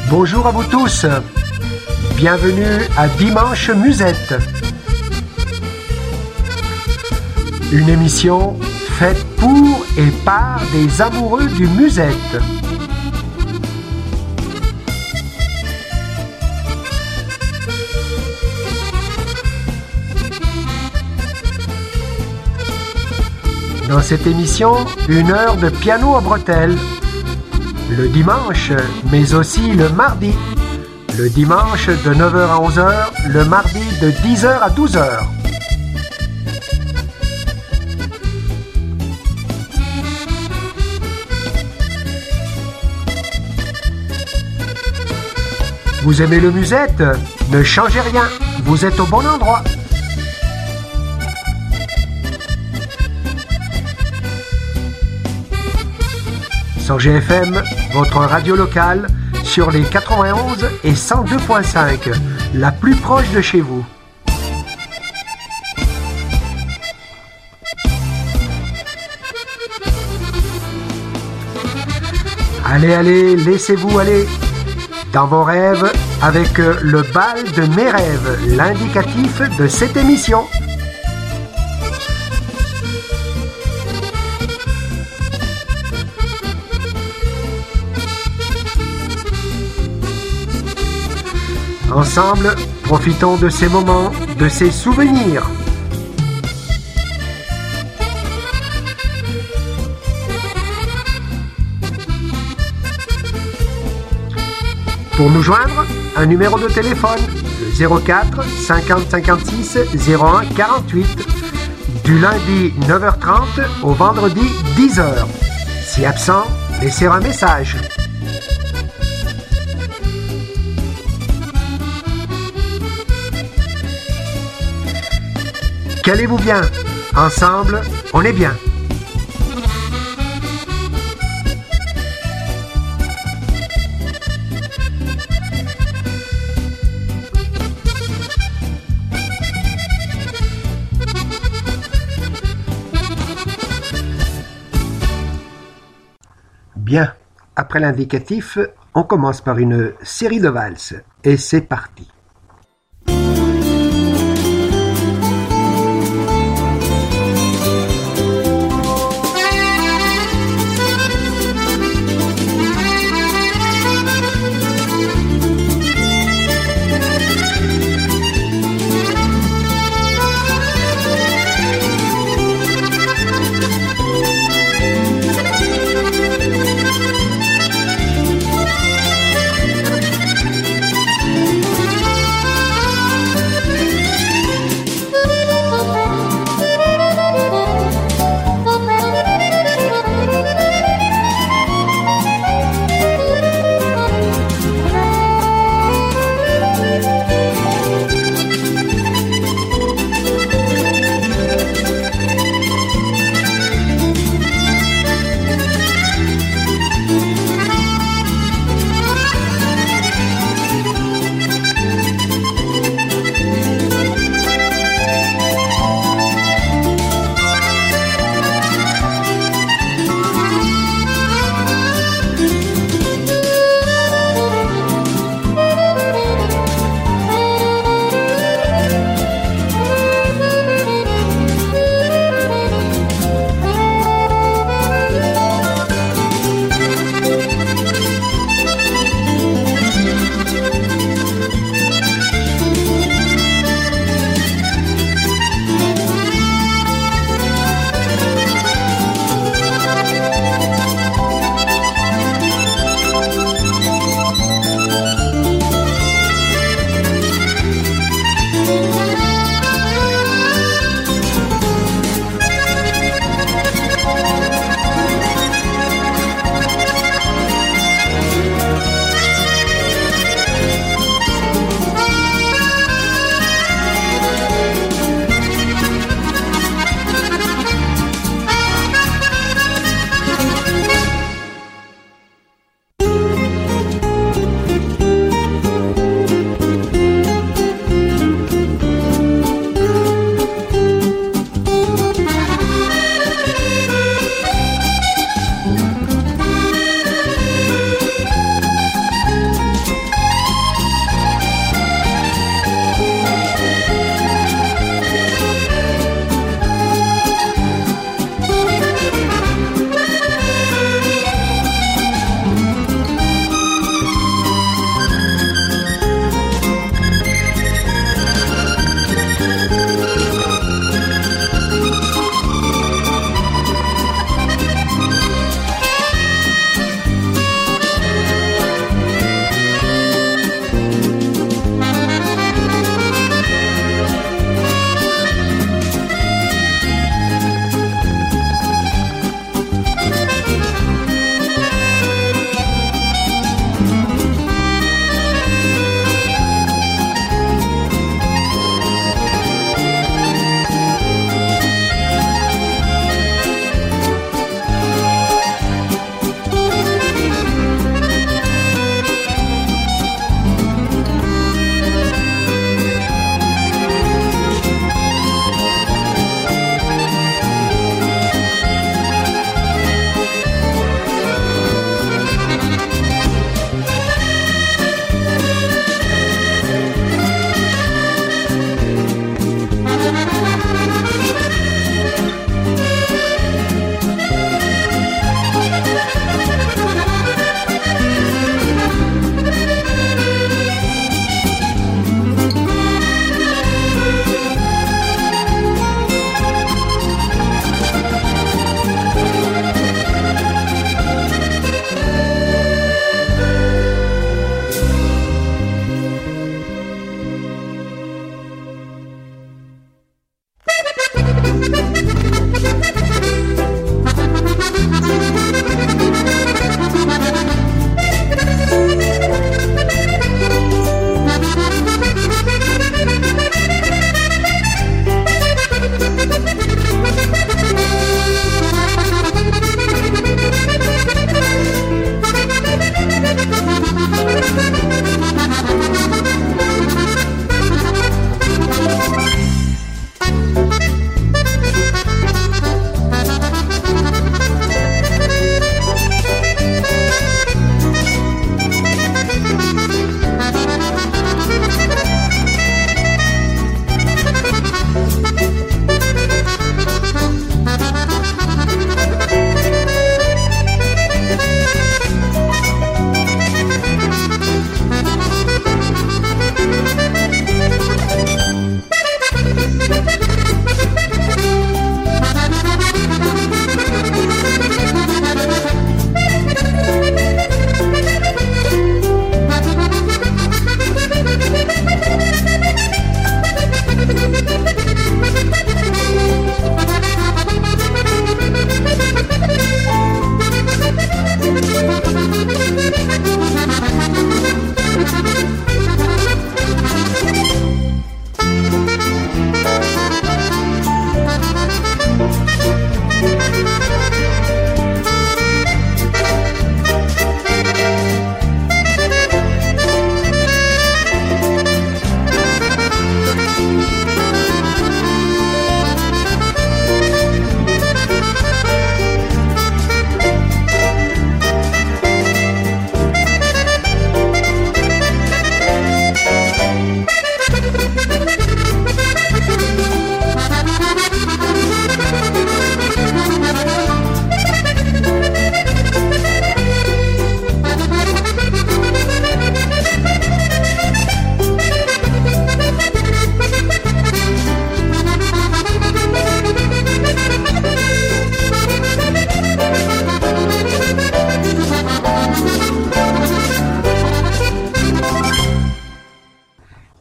Bonjour à vous tous, bienvenue à Dimanche Musette. Une émission faite pour et par des amoureux du musette. Dans cette émission, 1 heure de piano à bretelles. Le dimanche, mais aussi le mardi. Le dimanche de 9h à 11h, le mardi de 10h à 12h. Vous aimez le musette? Ne changez rien, vous êtes au bon endroit. Sur GFM, votre radio locale, sur les 91 et 102.5, la plus proche de chez vous. Allez, laissez-vous aller dans vos rêves avec le bal de mes rêves, l'indicatif de cette émission. Ensemble, profitons de ces moments, de ces souvenirs. Pour nous joindre, un numéro de téléphone, le 04 50 56 01 48, du lundi 9h30 au vendredi 10h. Si absent, laissez un message. Calez-vous bien, ensemble, on est bien. Bien, après l'indicatif, on commence par une série de valses. Et c'est parti.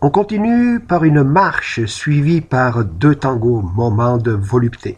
On continue par une marche suivie par 2 tangos, moment de volupté.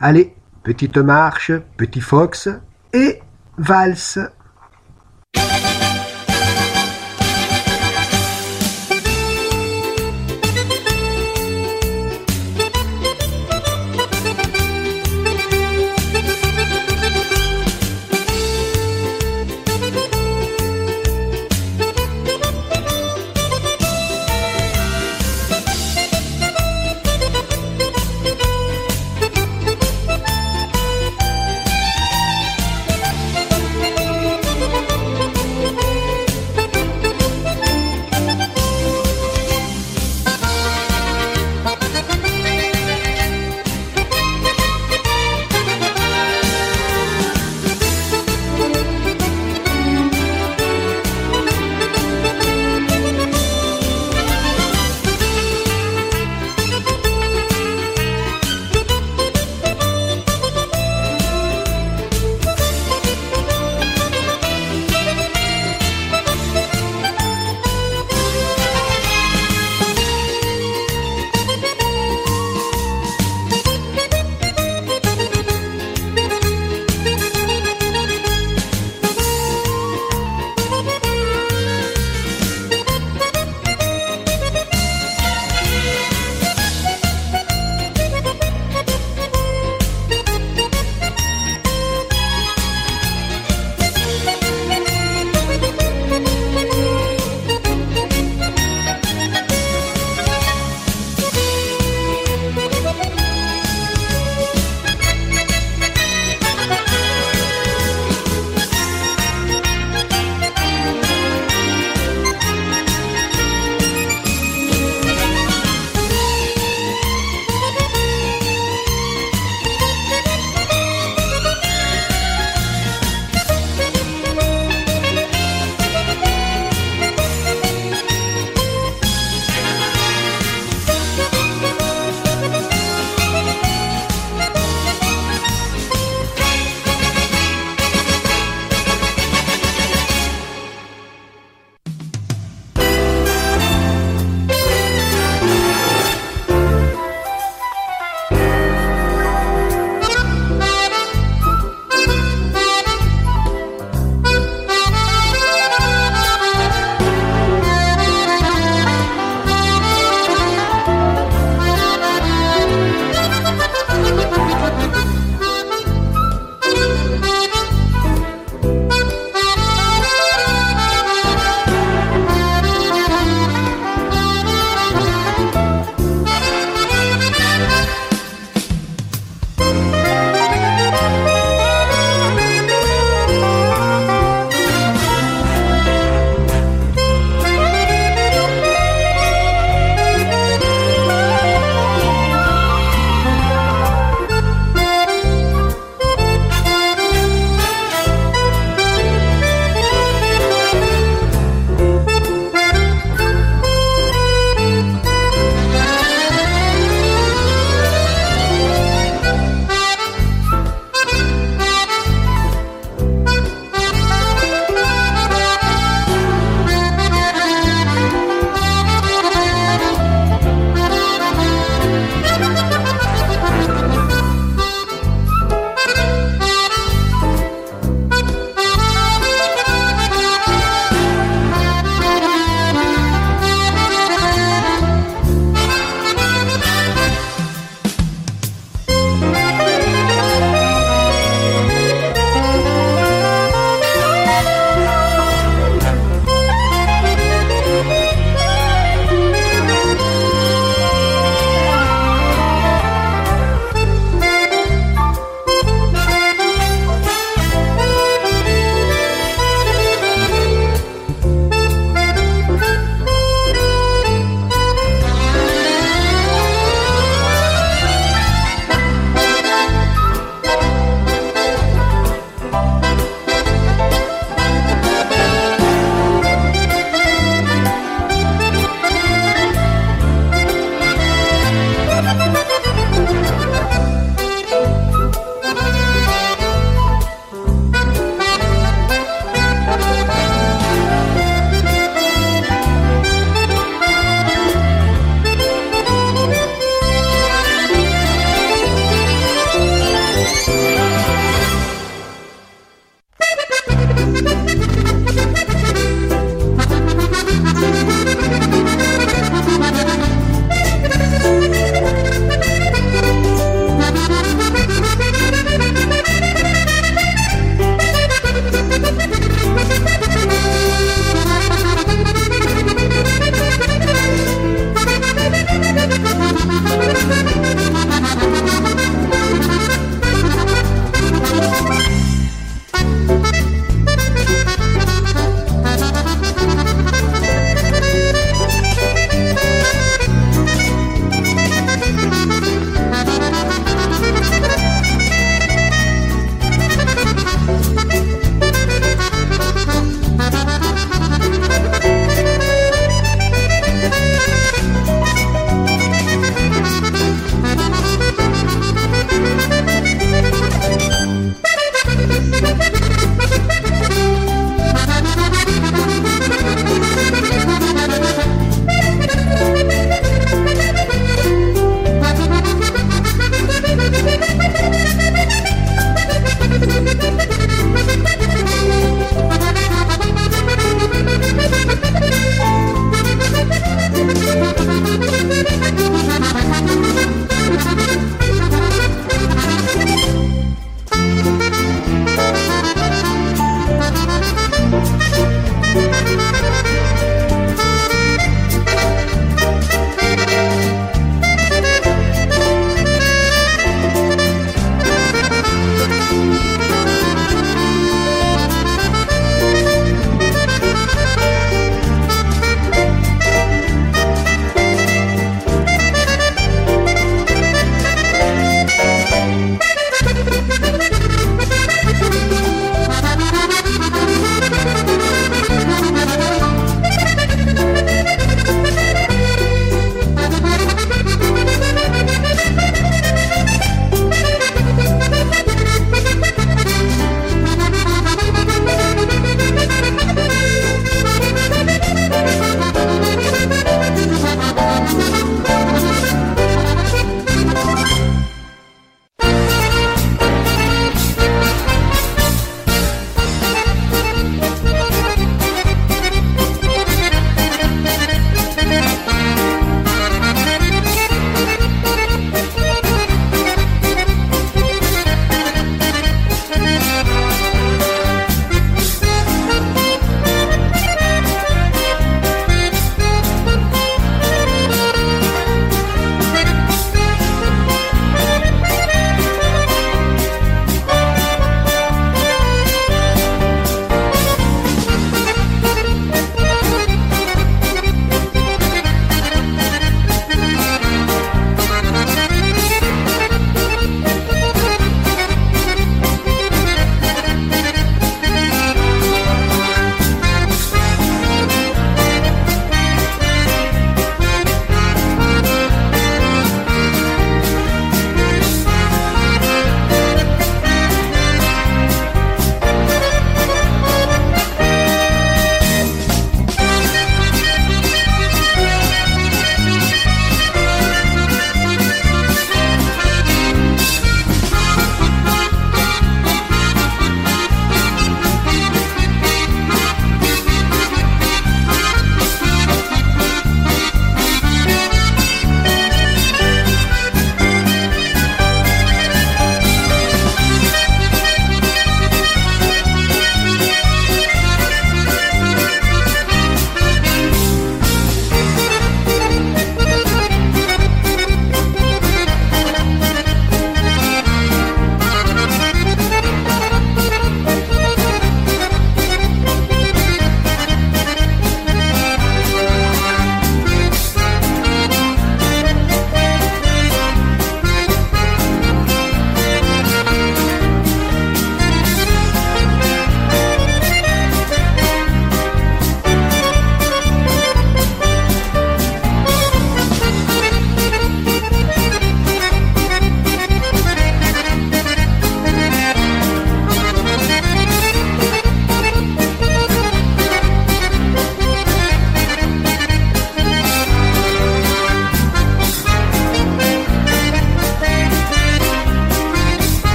Allez, petite marche, petit fox et valse.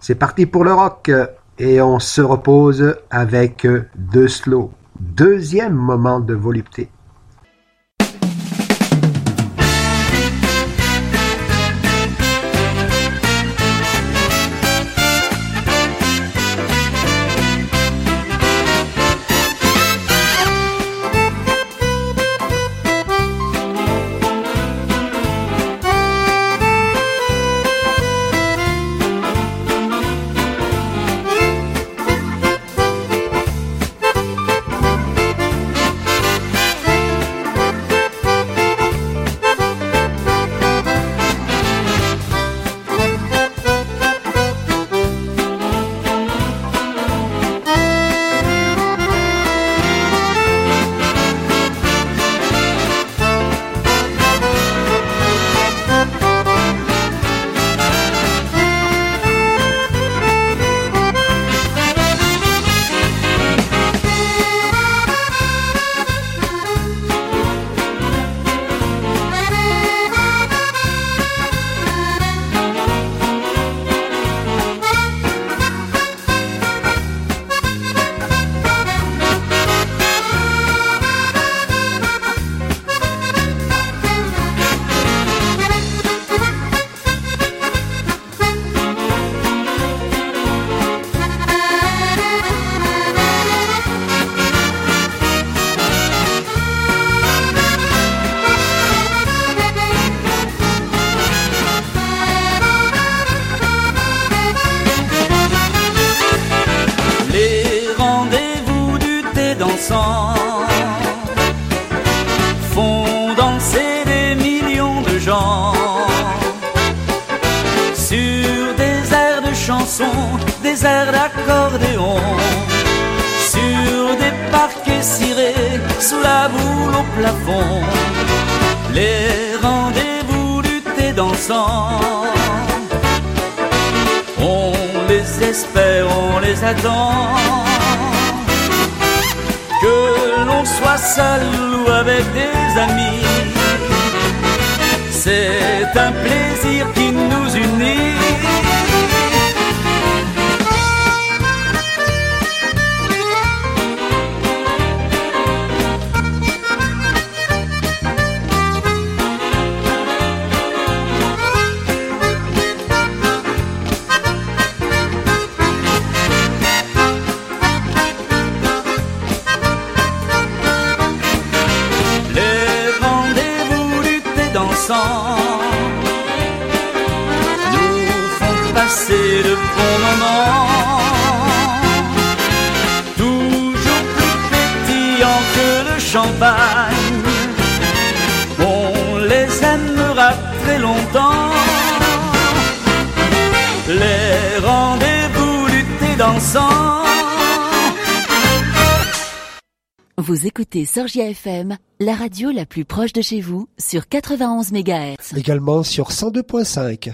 C'est parti pour le rock et on se repose avec The Slow. Deuxième moment de volupté. Font danser des millions de gens sur des airs de chansons, des airs d'accordéon, sur des parquets cirés sous la boule au plafond. Les rendez-vous du thé dansant, on les espère, on les attend. Que l'on soit seul ou avec des amis, c'est un plaisir qui nous unit. Nous font passer de bons moments, toujours plus pétillants que le champagne. On les aimera très longtemps. Les rendez-vous du thé dansant. Vous écoutez Sorgia FM, la radio la plus proche de chez vous, sur 91 MHz. Également sur 102.5.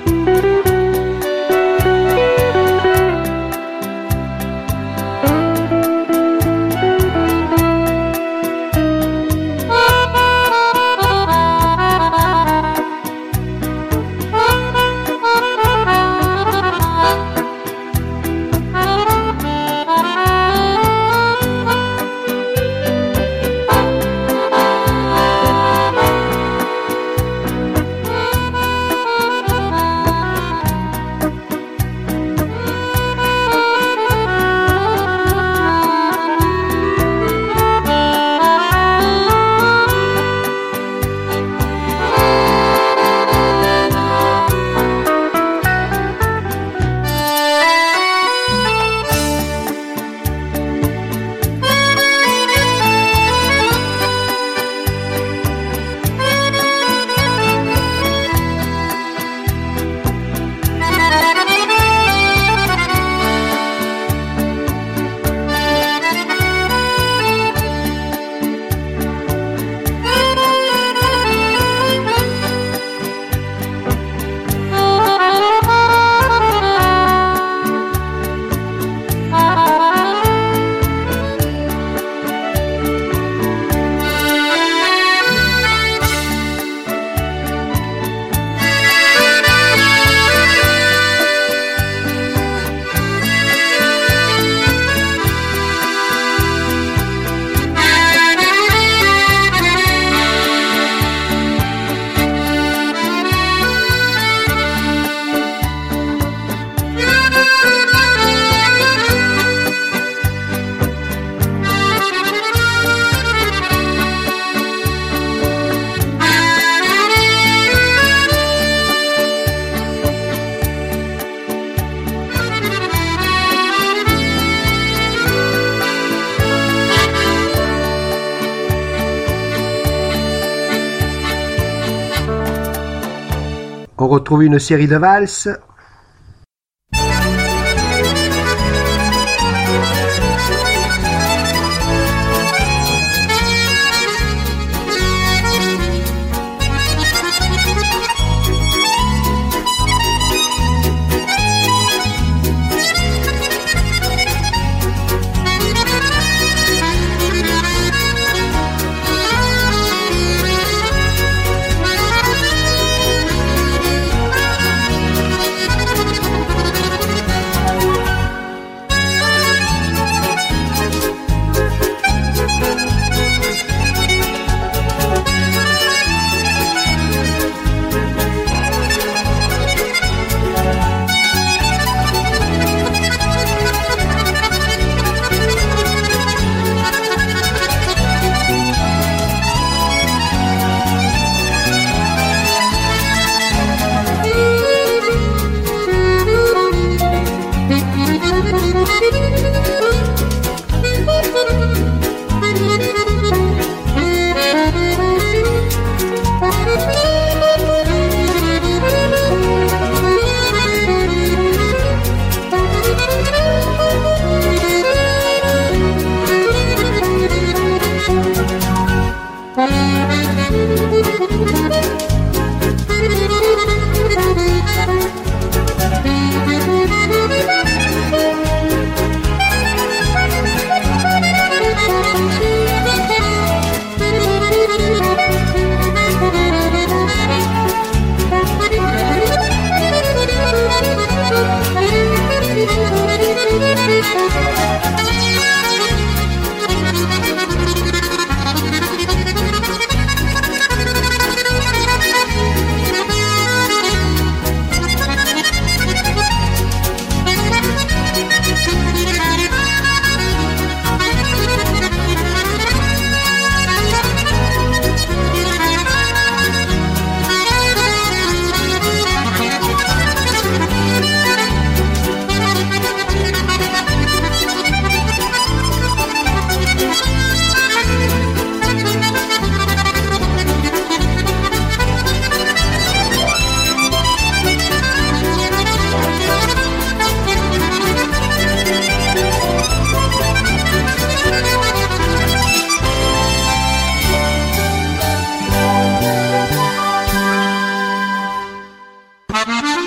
On retrouve une série de valses.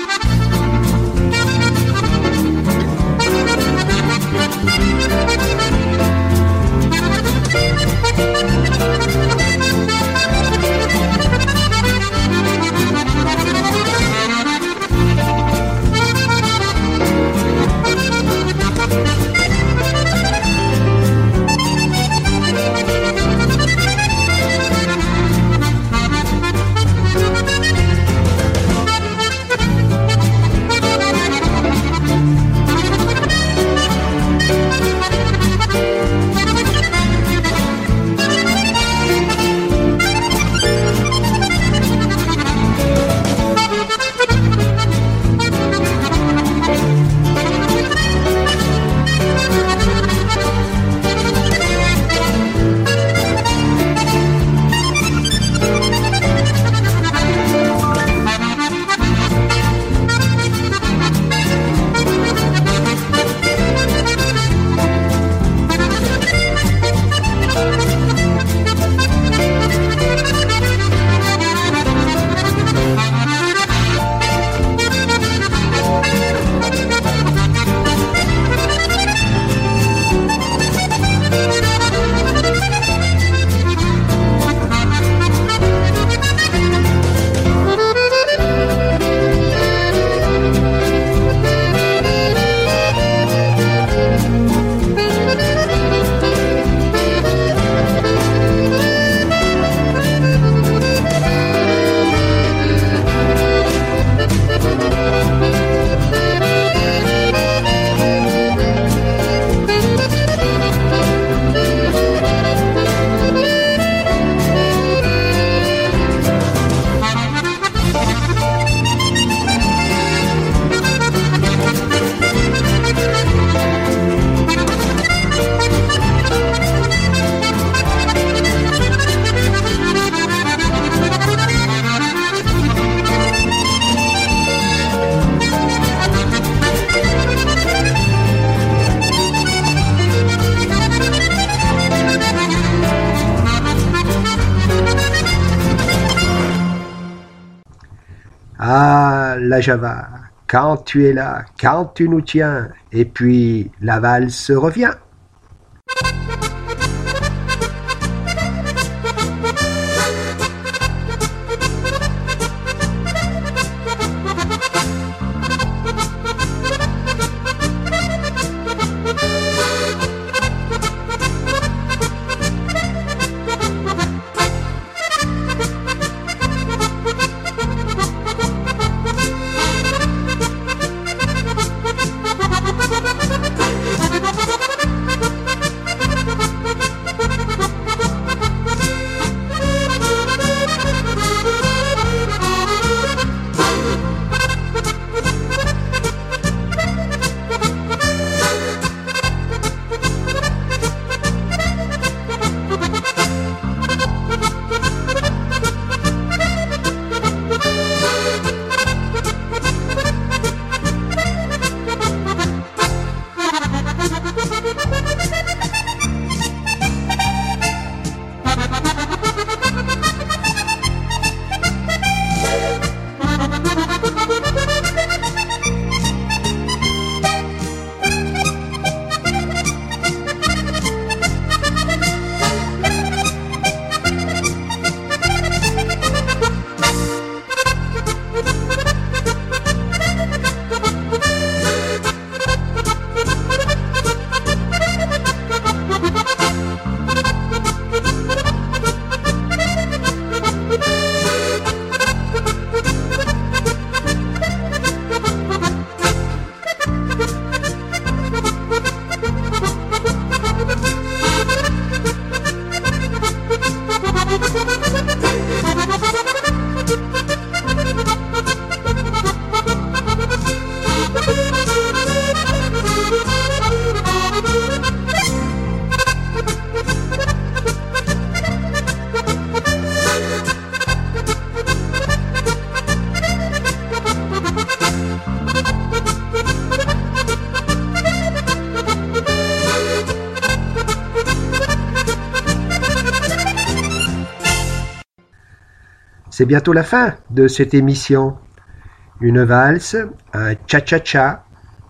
Ah, la Java, quand tu es là, quand tu nous tiens, et puis la valse revient. C'est bientôt la fin de cette émission. une valse, un cha-cha-cha.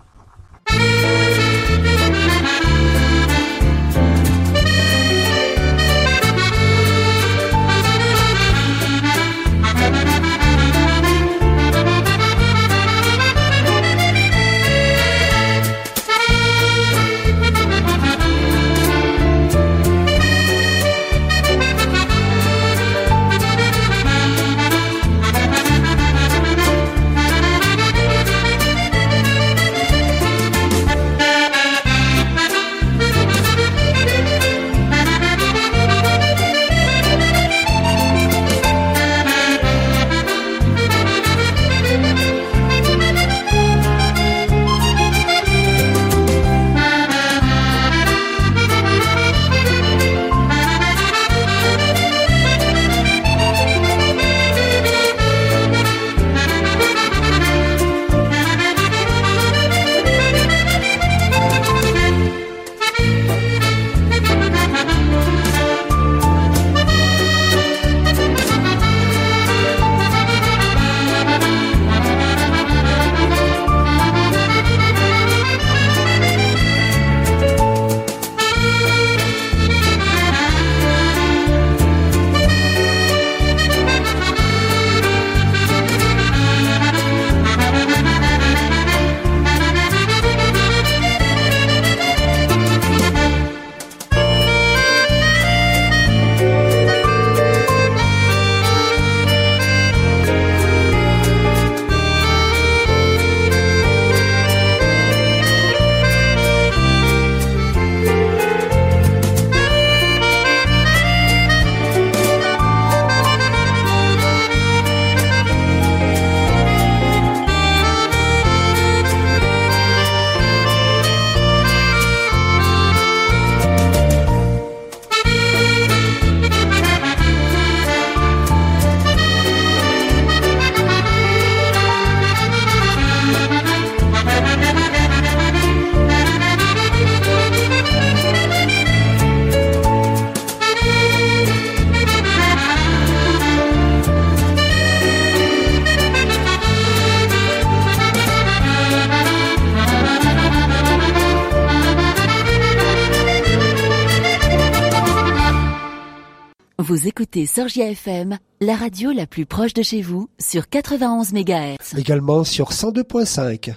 Vous écoutez Sorgia FM, la radio la plus proche de chez vous, sur 91 MHz. Également sur 102.5.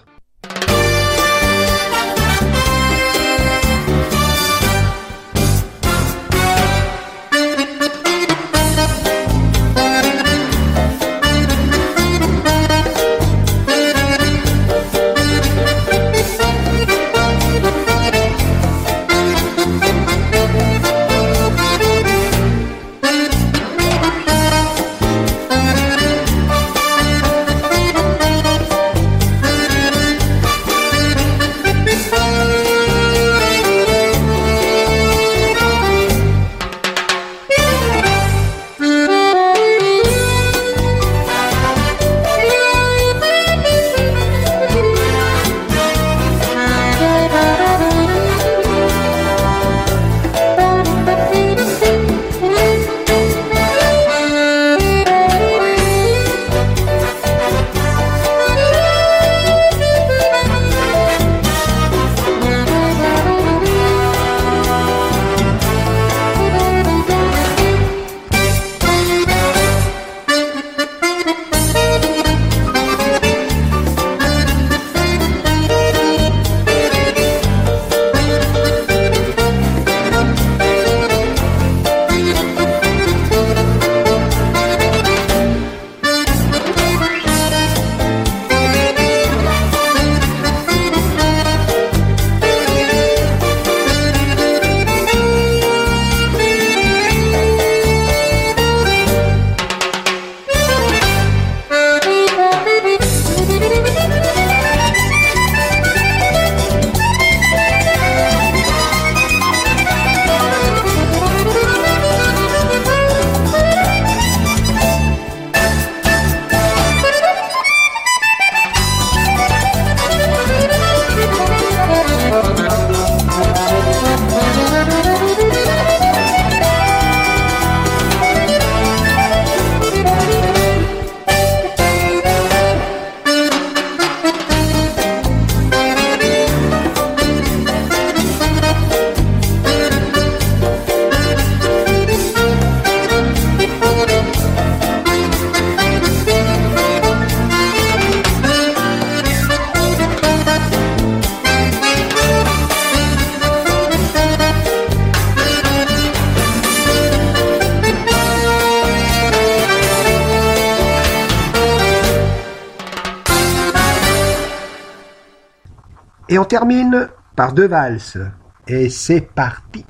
Et on termine par 2 valses. Et c'est parti.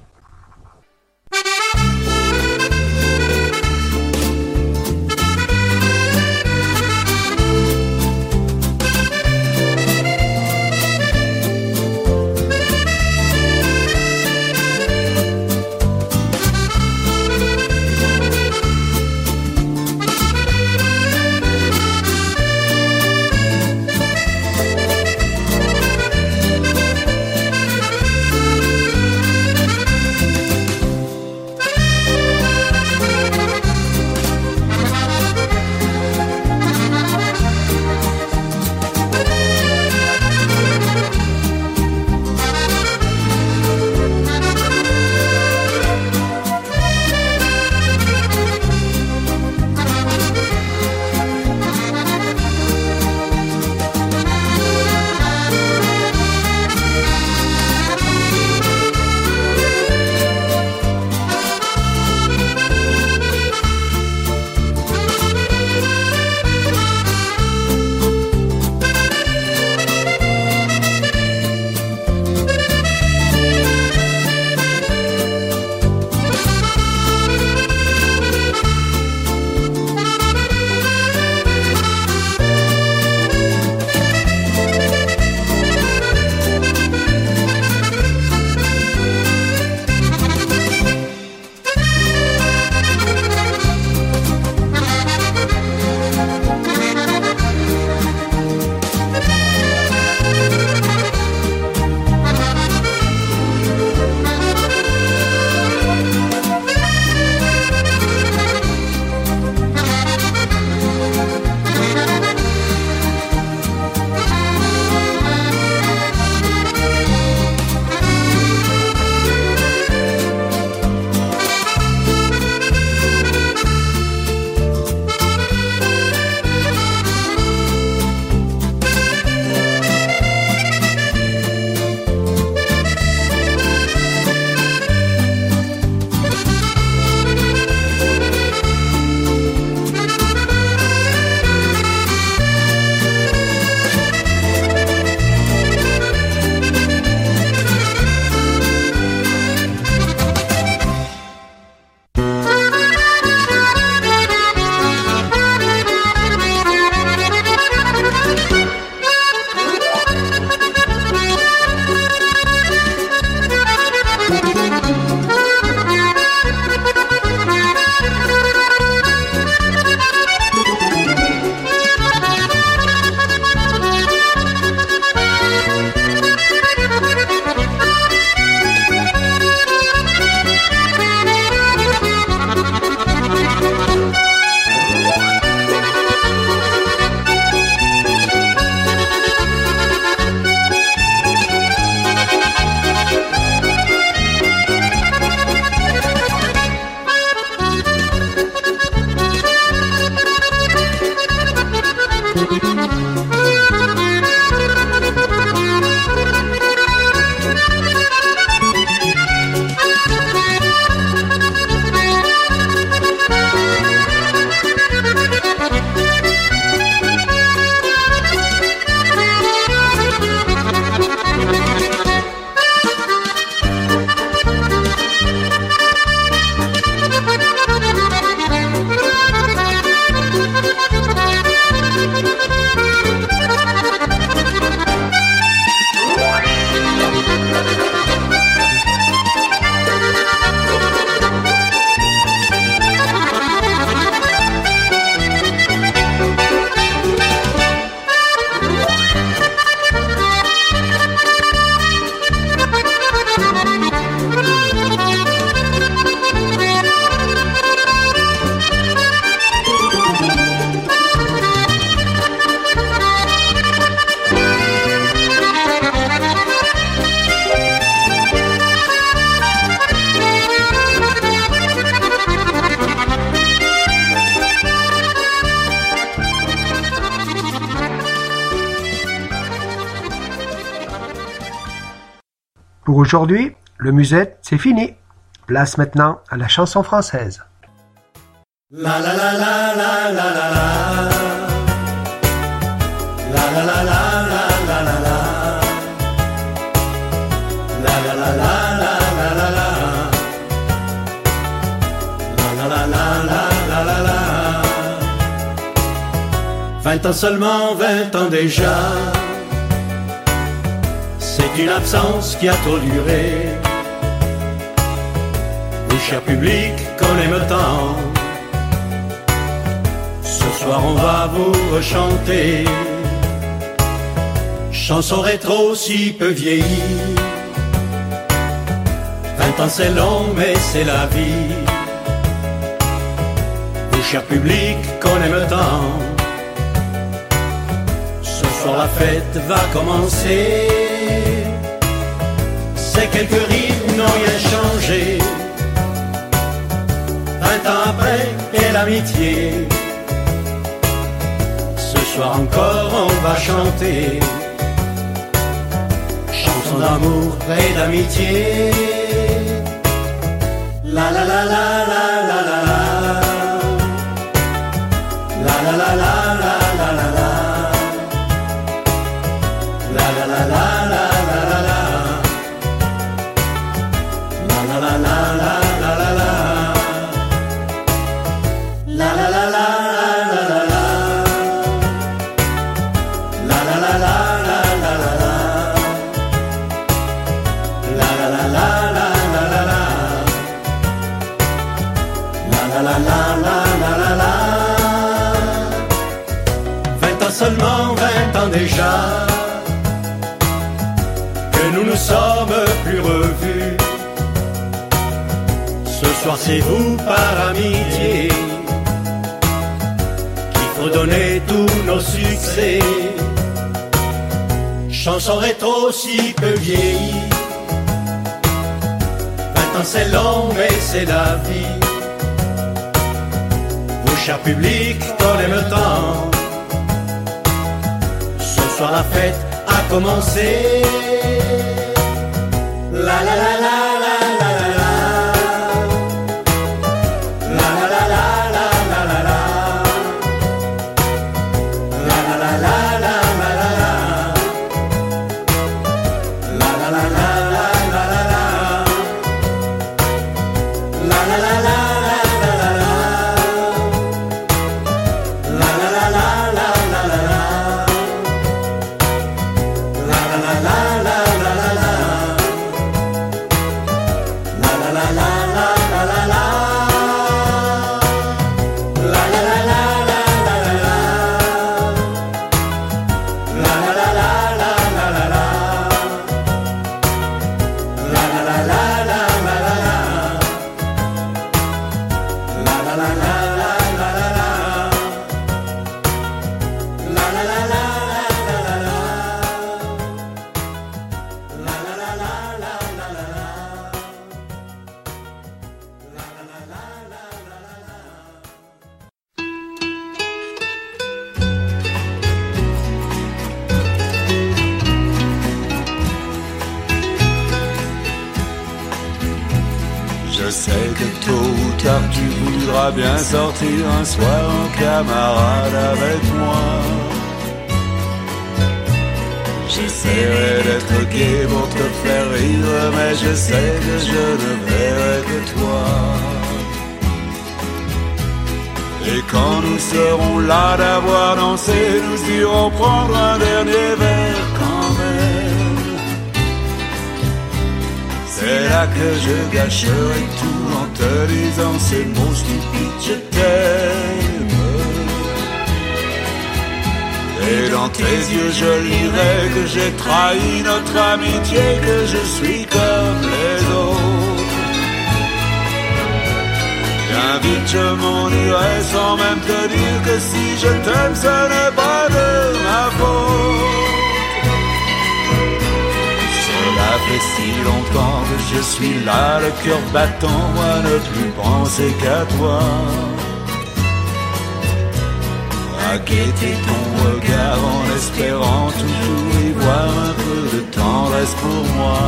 Pour aujourd'hui, le musette, c'est fini. Place maintenant à la chanson française. La la la la la la la la. La la la la la la la la. 20 ans seulement, 20 ans déjà. C'est une absence qui a trop duré. Vous, cher public, qu'on aime tant, ce soir on va vous rechanter. Chanson rétro si peu vieillie. 20 ans c'est long mais c'est la vie. Vous, cher public, qu'on aime tant, ce soir la fête va commencer. Ces quelques rimes n'ont rien changé. 20 ans après et l'amitié. Ce soir encore on va chanter chansons d'amour et d'amitié. La la la la la la la la la la la la la la la la la la la seulement 20 ans déjà que nous ne sommes plus revus. Ce soir c'est vous par amitié qu'il faut donner tous nos succès. Chanson rétro si peu vieillie. 20 ans c'est long mais c'est la vie. Vous, cher public, qu'on aime tant, la fête a commencé. La la la la la la la la la la la la la la la la la la la bien sortir un soir en camarade avec moi. J'essaierai d'être gai pour te faire rire, mais je sais que je ne verrai que toi. Et quand nous serons là d'avoir dansé, nous irons prendre un dernier verre quand même. C'est là que je gâcherai tout en te disant ces mots stupides, je t'aime. Et dans tes yeux je lirai que j'ai trahi notre amitié, que je suis comme les autres. Bien vite je m'en irai sans même te dire que si je t'aime ce n'est pas de ma faute. Cela fait si longtemps que je suis là, le cœur battant, à ne plus penser qu'à toi. À guetter ton regard en espérant toujours y voir un peu de tendresse pour moi.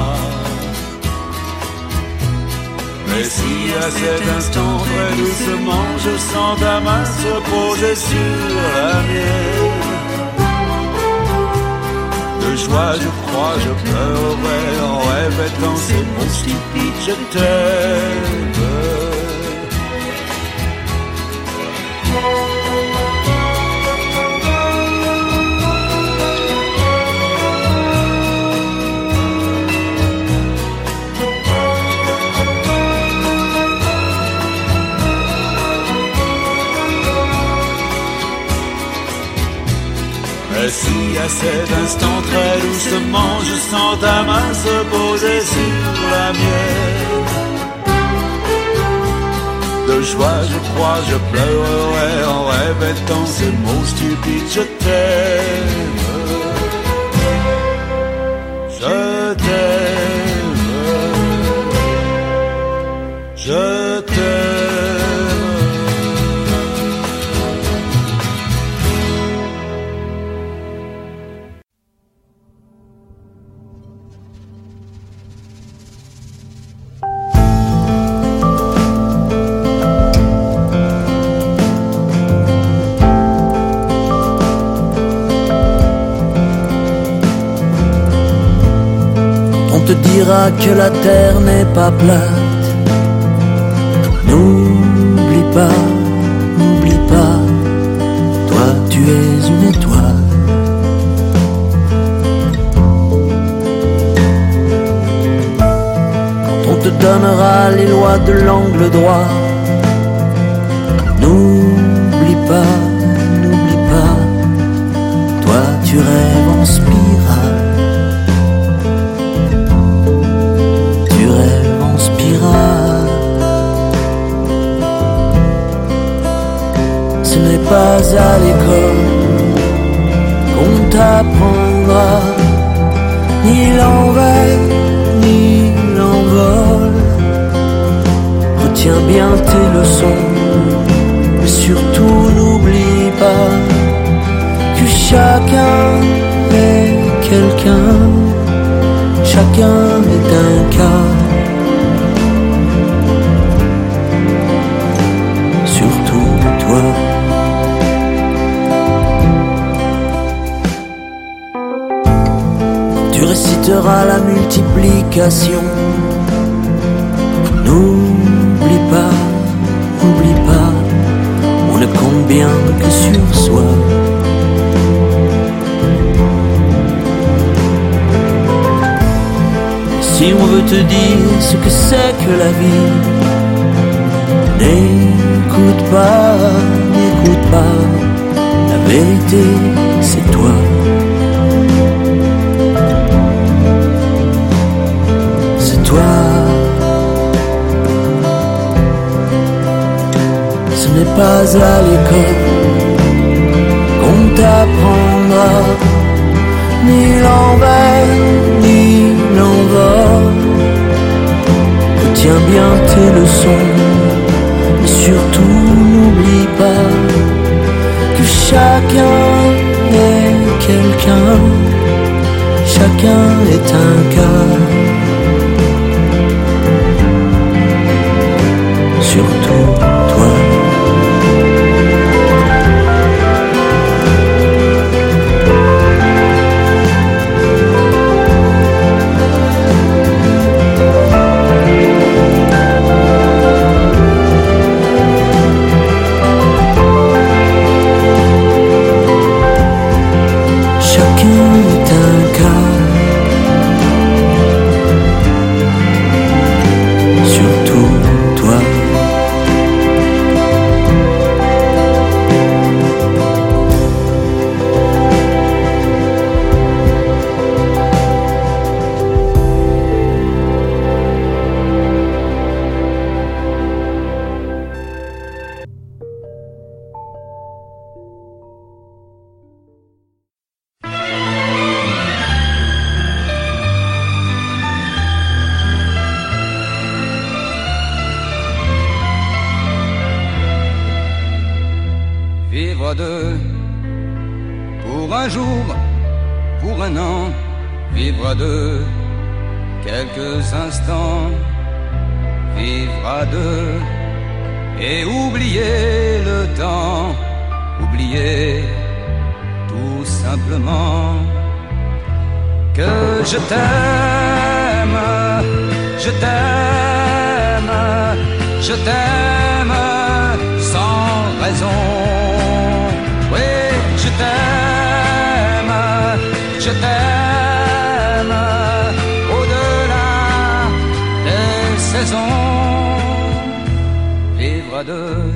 Mais si à cet instant, très doucement, je sens ta main se poser sur la mienne, de joie je crois je pleurerai en répétant ces mots stupides, je t'aime. instant, très doucement, je sens ta main se poser sur la mienne. De joie, je crois, je pleurerai en répétant ces mots stupides. Je t'aime, je t'aime, je t'aime. On te dira que la terre n'est pas plate. N'oublie pas, toi tu es une étoile. Quand on te donnera les lois de l'angle droit, n'oublie pas, toi tu rêves en spirale. Ce n'est pas à l'école qu'on t'apprendra ni l'envers ni l'envol. Retiens bien tes leçons, mais surtout n'oublie pas que chacun est quelqu'un, chacun est un cas. Surtout toi. Tu réciteras la multiplication. N'oublie pas, on ne compte bien que sur soi. Si on veut te dire ce que c'est que la vie, n'écoute pas, la vérité c'est toi. C'est toi. Ce n'est pas à l'école qu'on t'apprendra ni l'envers ni l'envol. Retiens bien tes leçons, mais surtout n'oublie pas que chacun est quelqu'un, chacun est un cas. Surtout toi. Vivre à deux, pour un jour, pour un an, vivre à deux, quelques instants, vivre à deux, et oublier le temps, oublier tout simplement que je t'aime, je t'aime, je t'aime sans raison. Oui, je t'aime, je t'aime au-delà des saisons. Vivre à deux,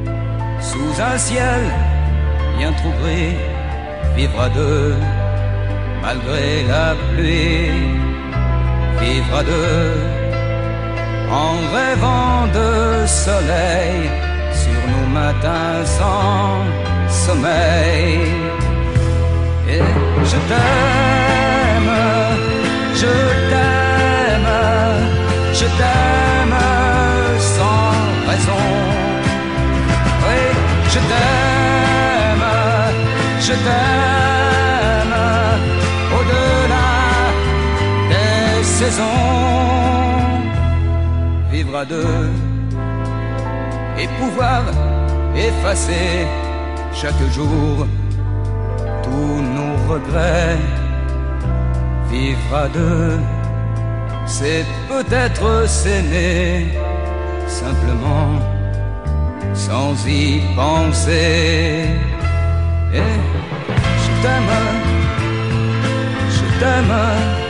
sous un ciel bien trop gris, vivre à deux, malgré la pluie, vivre à deux, en rêvant de soleil, sur nos matins sans sommeil. Et je t'aime, je t'aime, je t'aime sans raison. Oui, je t'aime, je t'aime, au-delà des saisons. Vivre à deux et pouvoir effacer chaque jour tous nos regrets. Vivre à deux, c'est peut-être s'aimer simplement sans y penser. Et je t'aime, je t'aime,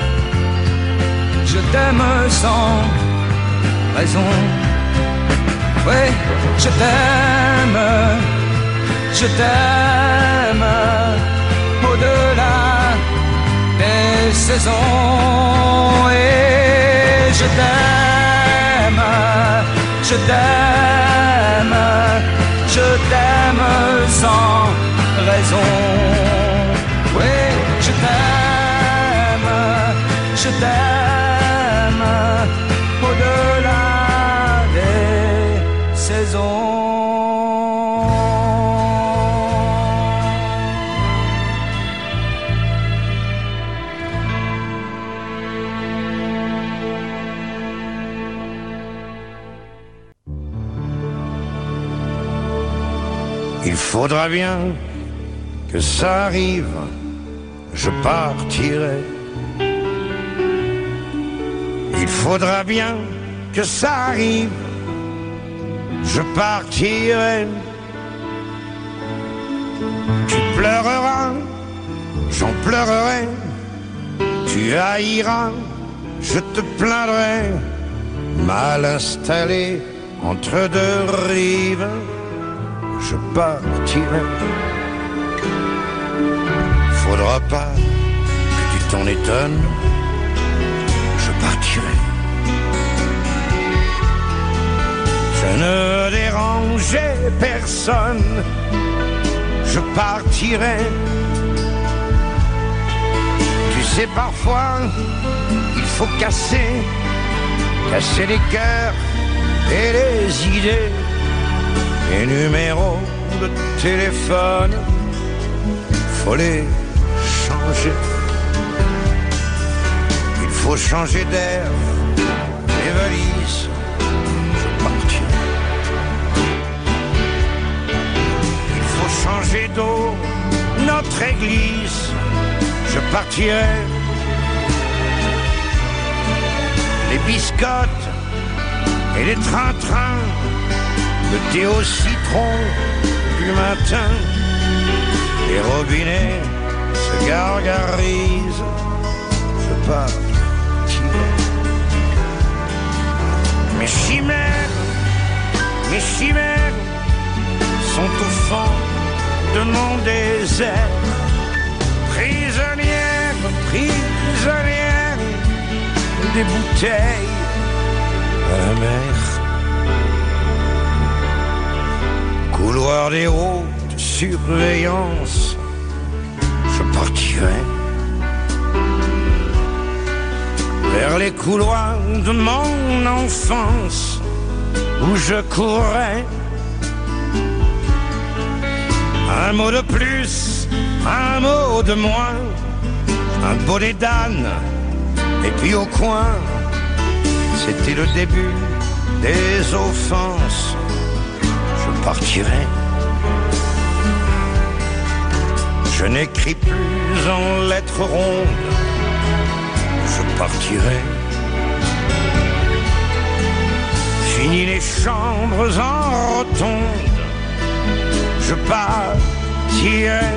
je t'aime sans raison. Oui, je t'aime, je t'aime, au-delà des saisons. Et je t'aime, je t'aime, je t'aime sans raison. Oui, je t'aime, je t'aime, au-delà des saisons. Il faudra bien que ça arrive, je partirai. Il faudra bien que ça arrive, je partirai. Tu pleureras, j'en pleurerai. Tu haïras, je te plaindrai. Mal installé entre deux rives, je partirai. Faudra pas que tu t'en étonnes, je partirai. Je ne dérangerai personne, je partirai. Tu sais, parfois, il faut casser les cœurs et les idées. Les numéros de téléphone, faut les changer. Il faut changer d'air, les valises, je partirai. Il faut changer d'eau, notre église, je partirai. Les biscottes et les trains-trains, le thé au citron du matin, les robinets se gargarisent, je partirai. Mes chimères sont au fond de mon désert, prisonnières des bouteilles à la mer. Couloir des hautes surveillance, je partirai vers les couloirs de mon enfance où je courais. Un mot de plus, un mot de moins, un bonnet d'âne, et puis au coin, c'était le début des offenses. Je partirai. Je n'écris plus en lettres rondes, je partirai. Fini les chambres en rotonde, je partirai.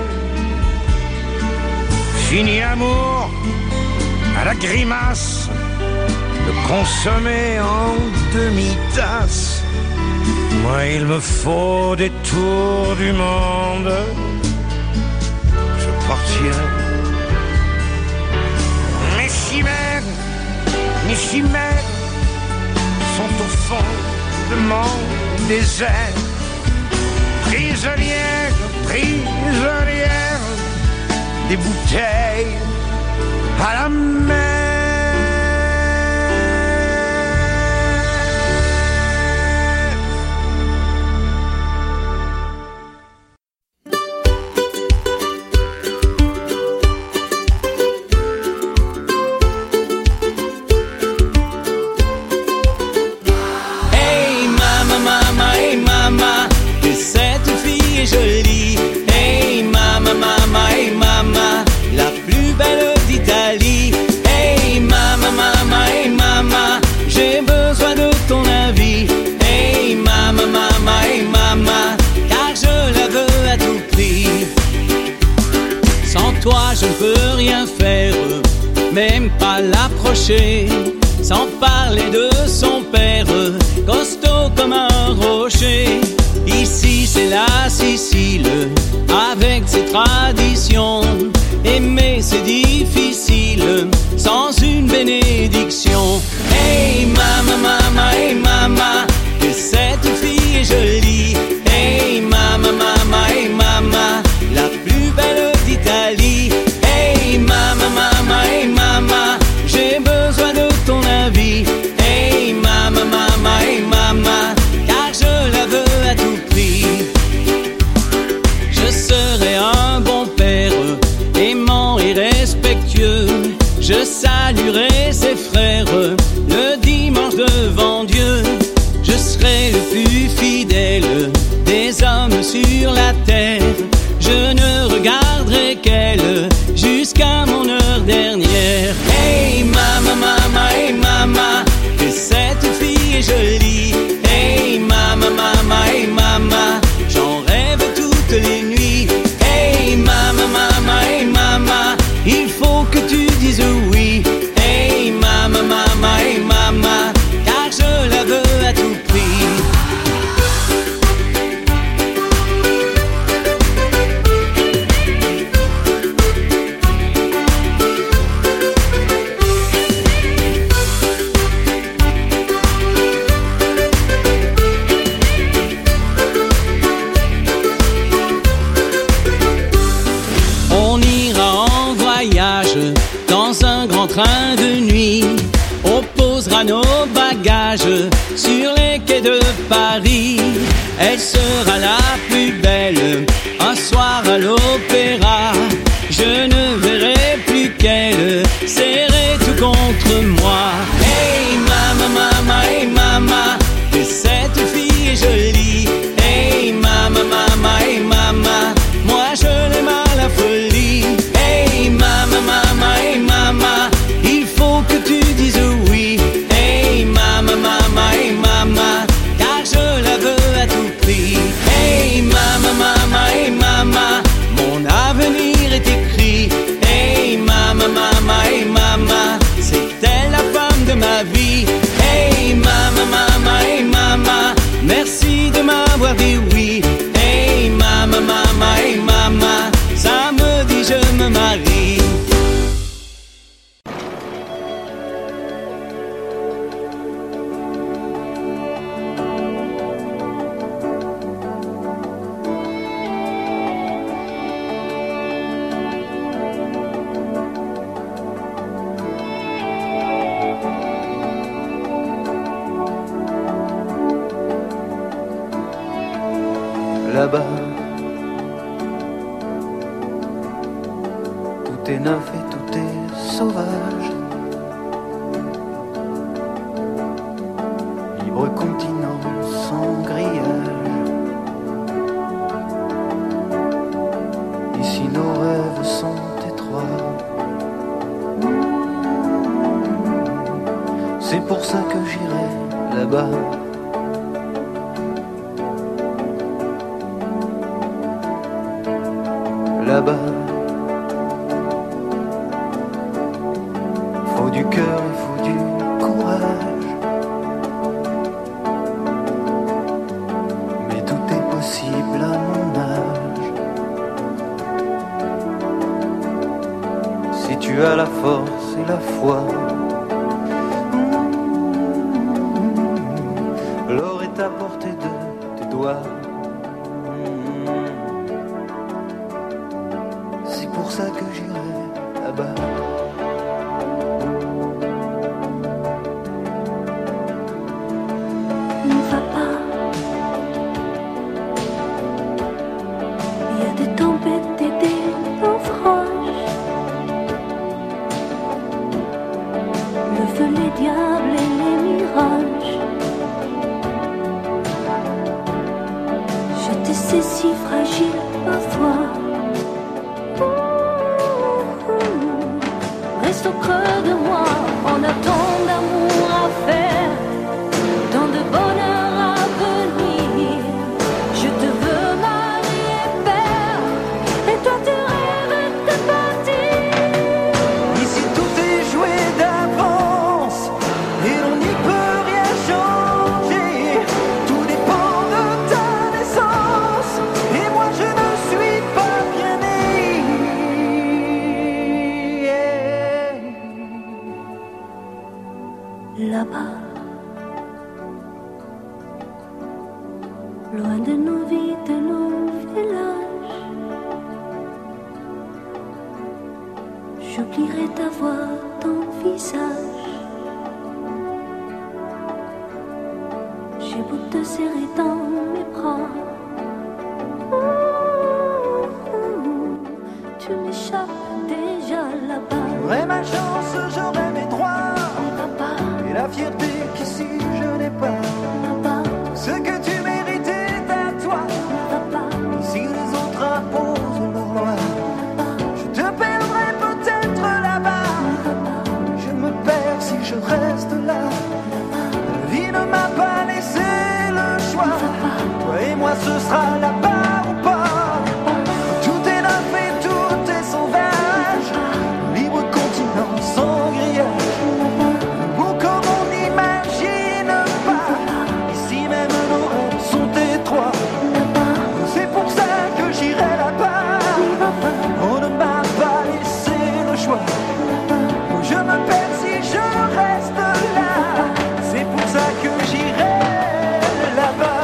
Fini amour à la grimace, le consommer en demi-tasse. Moi il me faut des tours du monde, je partirai. mes chimères sont au fond de mon désert. Prisonnière, prisonnière des bouteilles à la mer. Jolie, hey mama, mama, hey mama, la plus belle d'Italie. Hey mama, mama, hey mama, j'ai besoin de ton avis. Hey mama, mama, hey mama, car je la veux à tout prix. Sans toi je ne peux rien faire, même pas l'approcher. Sans parler de son père, costaud comme un rocher. Ici c'est la Sicile, avec ses traditions. Aimer c'est difficile, sans une bénédiction. Hey mama, mama, hey mama, que cette fille est jolie. Hey mama, mama, hey mama, la plus belle d'Italie. Hey mama, mama, hey mama, j'ai besoin de ton avis. Hey mama, mama, hey mama, car je la veux à tout prix. Je serai un bon père, aimant et respectueux. Je saluerai ses frères le dimanche devant Dieu. Je serai le plus fidèle des hommes sur la terre. Je ne regarderai qu'elle jusqu'à mon heure dernière. Hey mama, mama, hey mama, que cette fille est jolie. Hey mama, mama, hey mama, j'en rêve toutes les nuits. Hey mama, mama, hey mama, il faut que tu dises oui. Hey mama, mama, hey mama, car je la veux à tout prix. Dans un grand train de nuit, on posera nos bagages sur les quais de Paris. Elle sera la plus belle un soir à l'opéra. Je ne verrai plus qu'elle serrer tout contre moi. Hey mama, mama, hey mama, que cette fille est jolie. Hey mama, mama, hey mama, moi je l'aime à la folie. Hey mama, mama, hey mama, il faut que tu dises oui. Hey mama, mama, hey mama, car je la veux à tout prix. Hey mama, mama, hey mama, mon avenir est écrit. Hey mama, mama, hey mama, c'est elle la femme de ma vie. Hey mama, mama, hey mama, merci de m'avoir dit oui. Hey mama, mama, hey mama, ça me dit je me marie. Là-bas, tout est neuf et tout est sauvage. Libre continent sans grillage. Ici nos rêves sont étroits. C'est pour ça que j'irai là-bas. Là-bas, faut du cœur et faut du courage. Mais tout est possible à mon âge. Si tu as la force et la foi, l'or est à portée de tes doigts. C'est pour ça que j'irai là-bas. Ne va pas. Il y a des tempêtes et des naufrages. Le feu, les diables et les mirages. J'étais si fragile parfois. Reste au creux de moi, on a tant d'amour à faire, tant de bonheur à venir. Je te veux mari et père, et toi tu rêves de partir. Ici tout est joué d'avance, et l'on n'y peut rien changer. Tout dépend de ta naissance, et moi je ne suis pas bien né. Là-bas, loin de nos vies, de nos villages, j'oublierai ta voix, ton visage. J'ai beau te serrer dans mes bras, tu m'échappes déjà là-bas. J'aurais ma chance, j'aurais mes droits, et la fierté qu'ici je n'ai pas. Ce que tu mérites est à toi. Ici les autres imposent leur loi. Je te perdrai peut-être là-bas. Je me perds si je reste là. La vie ne m'a pas laissé le choix. Toi et moi ce sera là-bas ou pas. Tout est neuf et tout est sauvage. Libre continent sans grillage. Beau comme on n'imagine pas. Ici même nos rêves sont étroits. C'est pour ça que j'irai là-bas. On ne m'a pas laissé le choix. Je me perds si je reste là. C'est pour ça que j'irai là-bas.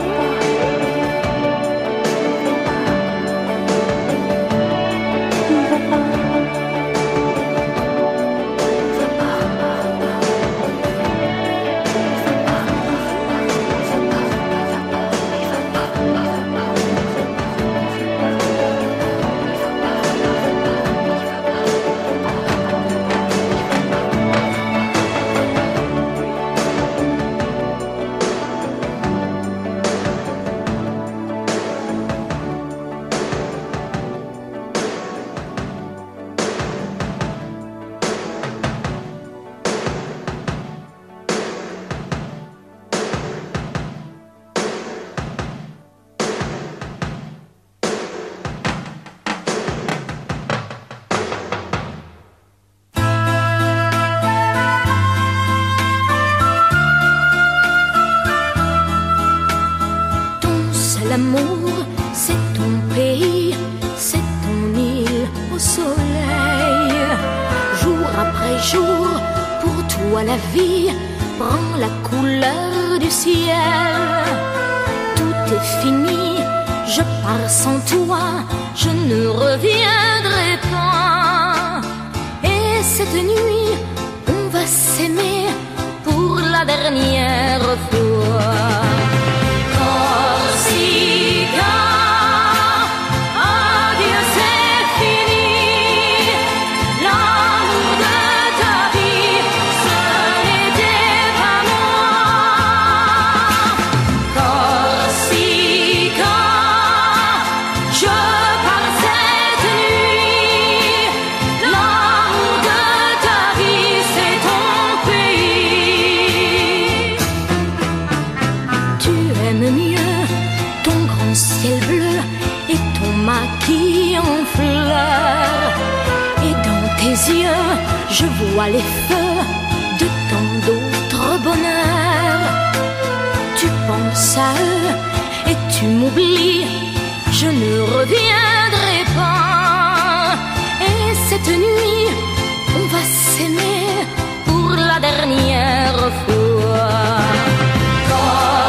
L'amour, c'est ton pays, c'est ton île au soleil. Jour après jour, pour toi la vie prend la couleur du ciel. Tout est fini, je pars sans toi, je ne reviendrai pas. Et cette nuit, on va s'aimer pour la dernière fois. Corsica, adieu c'est fini. L'amour de ta vie, ce n'était pas moi. Corsica, je pars cette nuit. L'amour de ta vie, c'est ton pays. Tu aimes mieux ton grand ciel bleu et ton maquis en fleurs. Et dans tes yeux, je vois les feux de tant d'autres bonheurs. Tu penses à eux et tu m'oublies, je ne reviendrai pas. Et cette nuit, on va s'aimer pour la dernière fois.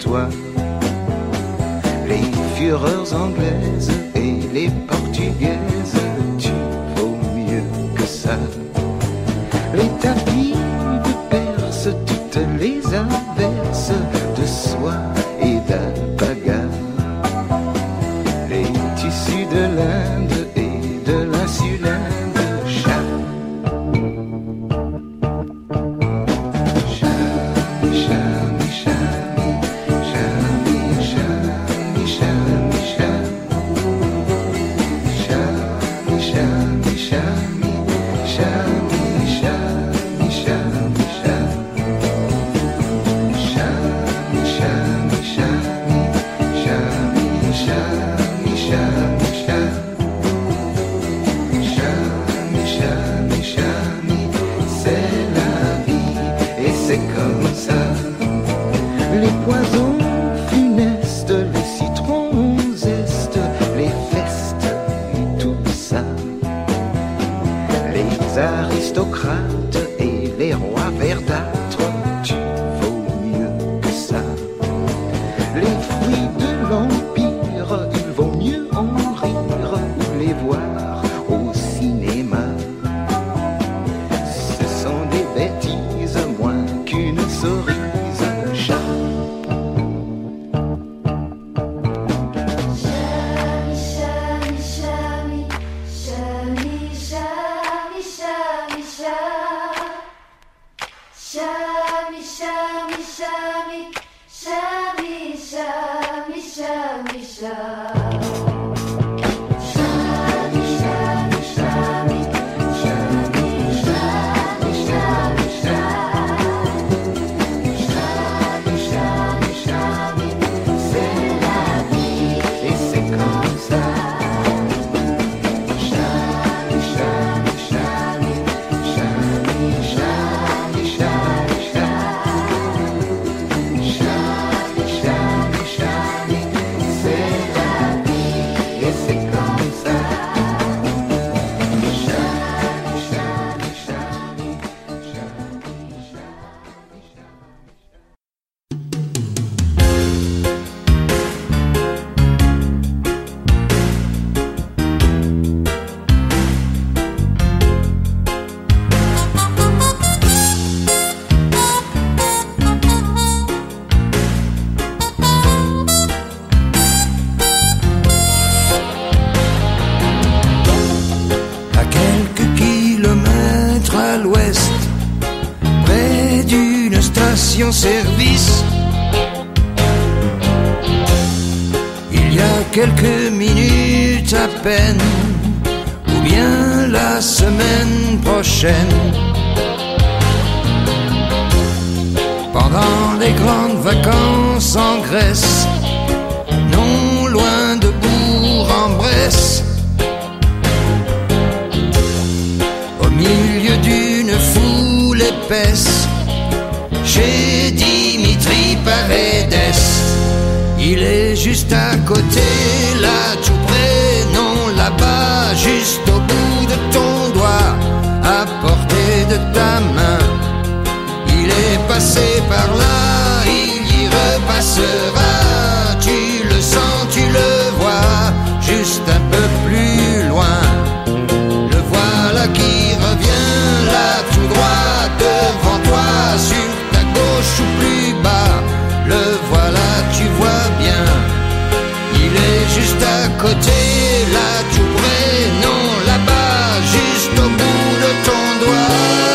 toi. Les fureurs anglaises et les portugaises, tu vaux mieux que ça. Les tapis de Perse, toutes les averses de soie et d'alpaga. Les tissus de l'Inde et de l'insulinde, chami, chami, chami, chami, chami, chami, chami, chami, chami, chami, chami, les poisons funestes, les citrons zestes, les festes et tout ça. Les aristocrates et les rois verdâtres, tu vaux mieux que ça. Les fruits de l'Empire, il vaut mieux en rire ou les voir au cinéma. Ce sont des bêtises, moins qu'une cerise. Service. Il y a quelques minutes à peine, ou bien la semaine prochaine, pendant les grandes vacances en Grèce, non loin de Bourg-en-Bresse, au milieu d'une foule épaisse, chez Dimitri Paredes. Il est juste à côté, là tout près, non là-bas, juste au bout de ton doigt, à portée de ta main. Il est passé par là, il y repassera. Tu le sens, tu le vois, juste un peu plus loin. Le voilà qui revient, là tout droit devant toi, sur ta gauche ou plus bas. Le voilà, tu vois bien. Il est juste à côté, là tout près, non là-bas, juste au bout de ton doigt.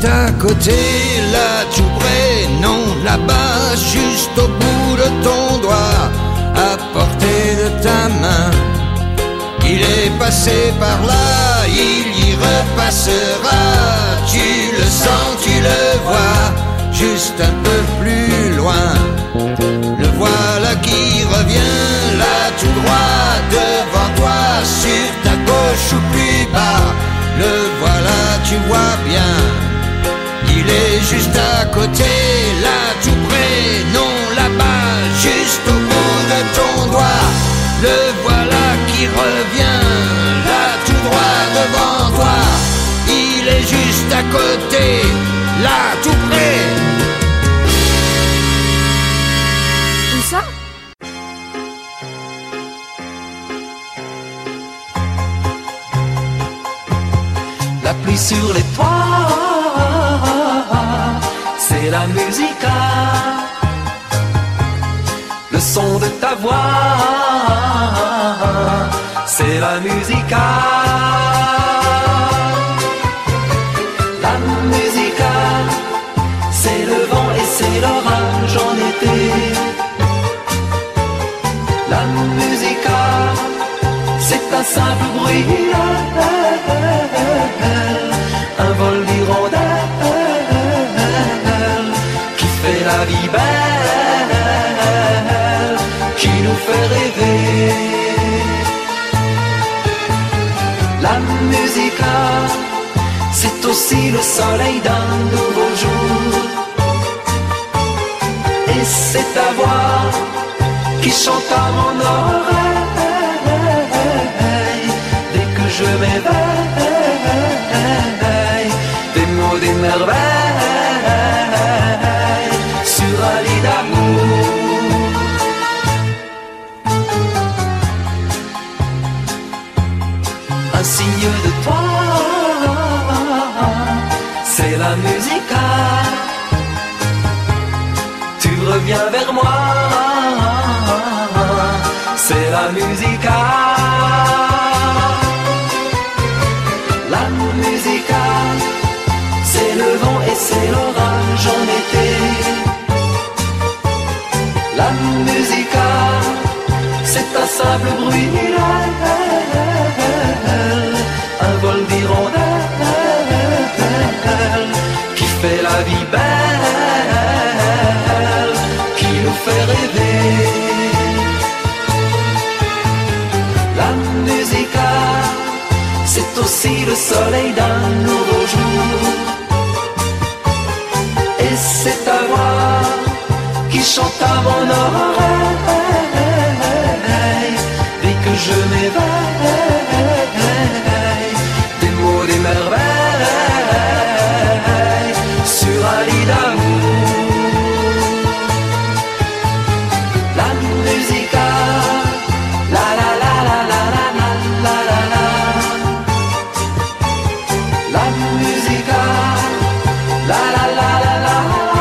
juste à côté, là tout près, non là-bas, juste au bout de ton doigt, à portée de ta main. Il est passé par là, il y repassera. Tu le sens, tu le vois, juste un peu plus loin. Le voilà qui revient, là tout droit devant toi, sur ta gauche ou plus bas. Le voilà, tu vois bien. Il est juste à côté, là tout près, non là-bas, juste au bout de ton doigt. Le voilà qui revient, là tout droit devant toi. Il est juste à côté, là tout près. Où ça? La pluie sur les toits, c'est la musica. Le son de ta voix, c'est la musica. La musica, c'est le vent et c'est l'orage en été. La musica, c'est un simple bruit, un vol d'hirondelle qui fait la vie belle, qui nous fait rêver. La musica, c'est aussi le soleil d'un nouveau jour. Et c'est ta voix qui chante à mon oreille dès que je m'éveille. Des mots, des merveilles sur un lit d'amour. Un signe de toi, c'est la musica. Tu reviens vers moi, c'est la musica. La musica, c'est le vent et c'est l'orage en été. La musica, c'est un simple bruit, un vol d'hirondelle qui fait la vie belle, qui nous fait rêver. La musica, c'est aussi le soleil d'un nouveau jour. Et c'est ta voix qui chante à mon oreille dès que je m'éveille. Des mots, des merveilles sur un lit d'amour. La musica, la la la la la la la la la. La musica, la la la la la.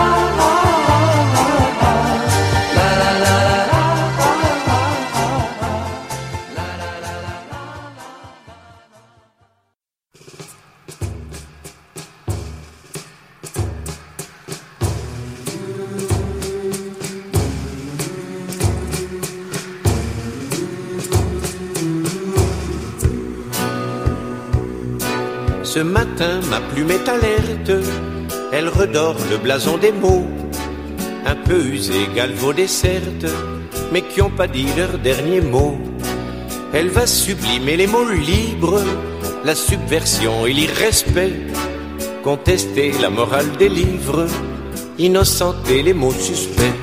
Ce matin, ma plume est alerte, elle redore le blason des mots, un peu usés, galvaudés certes, mais qui ont pas dit leur dernier mot. Elle va sublimer les mots libres, la subversion et l'irrespect, contester la morale des livres, innocenter les mots suspects.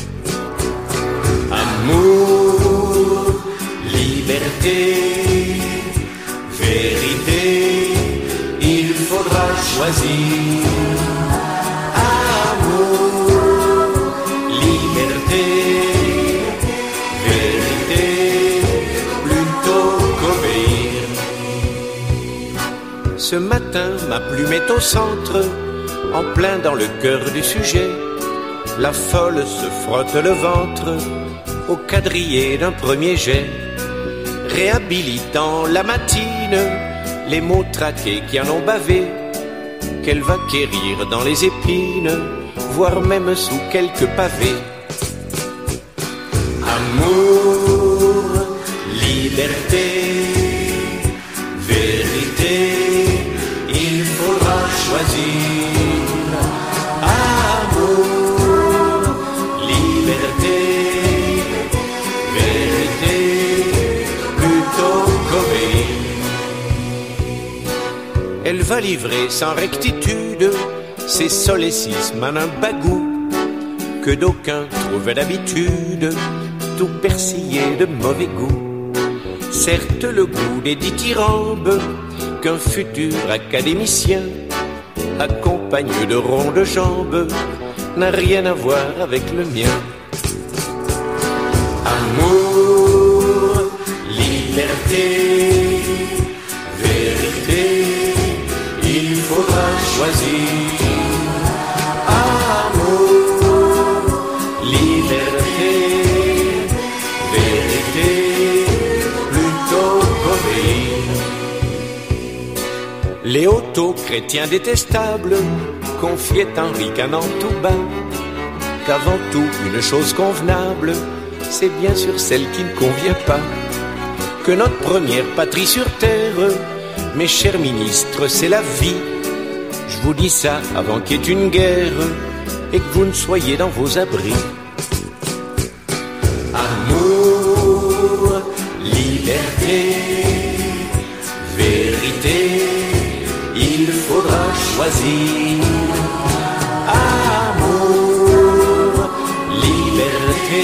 Amour, liberté, vérité, il faudra choisir. Amour, liberté, vérité, plutôt qu'obéir. Ce matin, ma plume est au centre, en plein dans le cœur du sujet. La folle se frotte le ventre au quadrillé d'un premier jet, réhabilitant la matine les mots traqués qui en ont bavé, qu'elle va quérir dans les épines, voire même sous quelques pavés. Amour, liberté, vérité, il faudra choisir. Amour, liberté, vérité, plutôt qu'obéir. Elle va livrer sans rectitude ses solécismes en un bagout que d'aucuns trouvaient d'habitude tout persillé de mauvais goût. Certes, le goût des dithyrambes qu'un futur académicien accompagne de ronds de jambes n'a rien à voir avec le mien. Amour, liberté, vérité, il faudra choisir. Amour, liberté, vérité, plutôt qu'obéir. Les auto-chrétiens détestables confiaient Henri Canant tout bas qu'avant tout une chose convenable, c'est bien sûr celle qui ne convient pas. Que notre première patrie sur terre, mes chers ministres, c'est la vie. Je vous dis ça avant qu'il y ait une guerre et que vous ne soyez dans vos abris. Amour, liberté, vérité, il faudra choisir. Amour, liberté,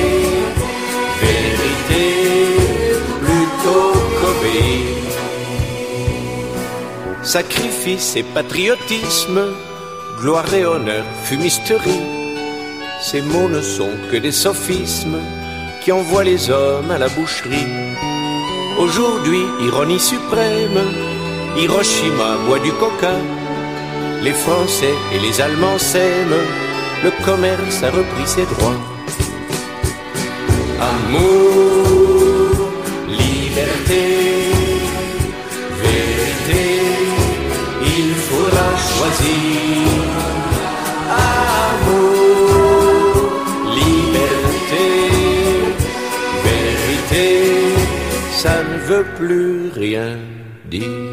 vérité, plutôt qu'obéir. Sacrifice et patriotisme, gloire et honneur, fumisterie, ces mots ne sont que des sophismes qui envoient les hommes à la boucherie. Aujourd'hui, ironie suprême, Hiroshima boit du coca, les Français et les Allemands s'aiment, le commerce a repris ses droits. Amour, liberté, vérité, il faudra choisir. Amour, liberté, vérité, ça ne veut plus rien dire.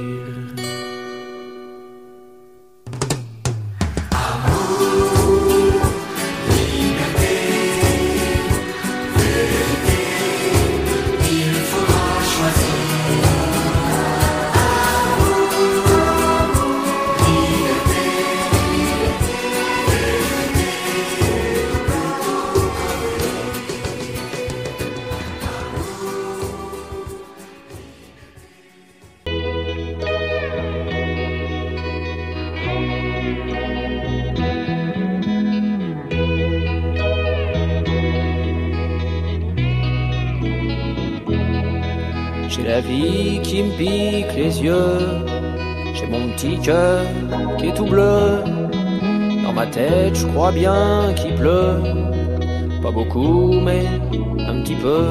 J'ai la vie qui me pique les yeux, j'ai mon petit cœur qui est tout bleu. Dans ma tête je crois bien qu'il pleut, pas beaucoup mais un petit peu.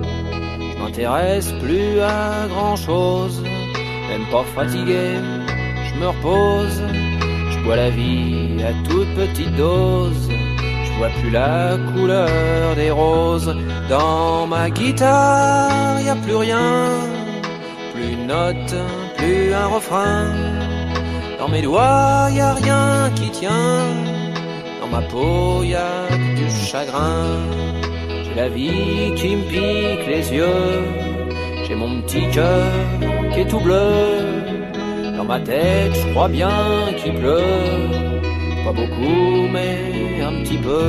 Je m'intéresse plus à grand chose, même pas fatigué, je me repose. Je bois la vie à toute petite dose, je vois plus la couleur des roses. Dans ma guitare, y a plus rien, plus une note, plus un refrain. Dans mes doigts, y a rien qui tient, dans ma peau, y a du chagrin. J'ai la vie qui me pique les yeux, j'ai mon petit cœur qui est tout bleu. Dans ma tête, je crois bien qu'il pleut, pas beaucoup mais un petit peu.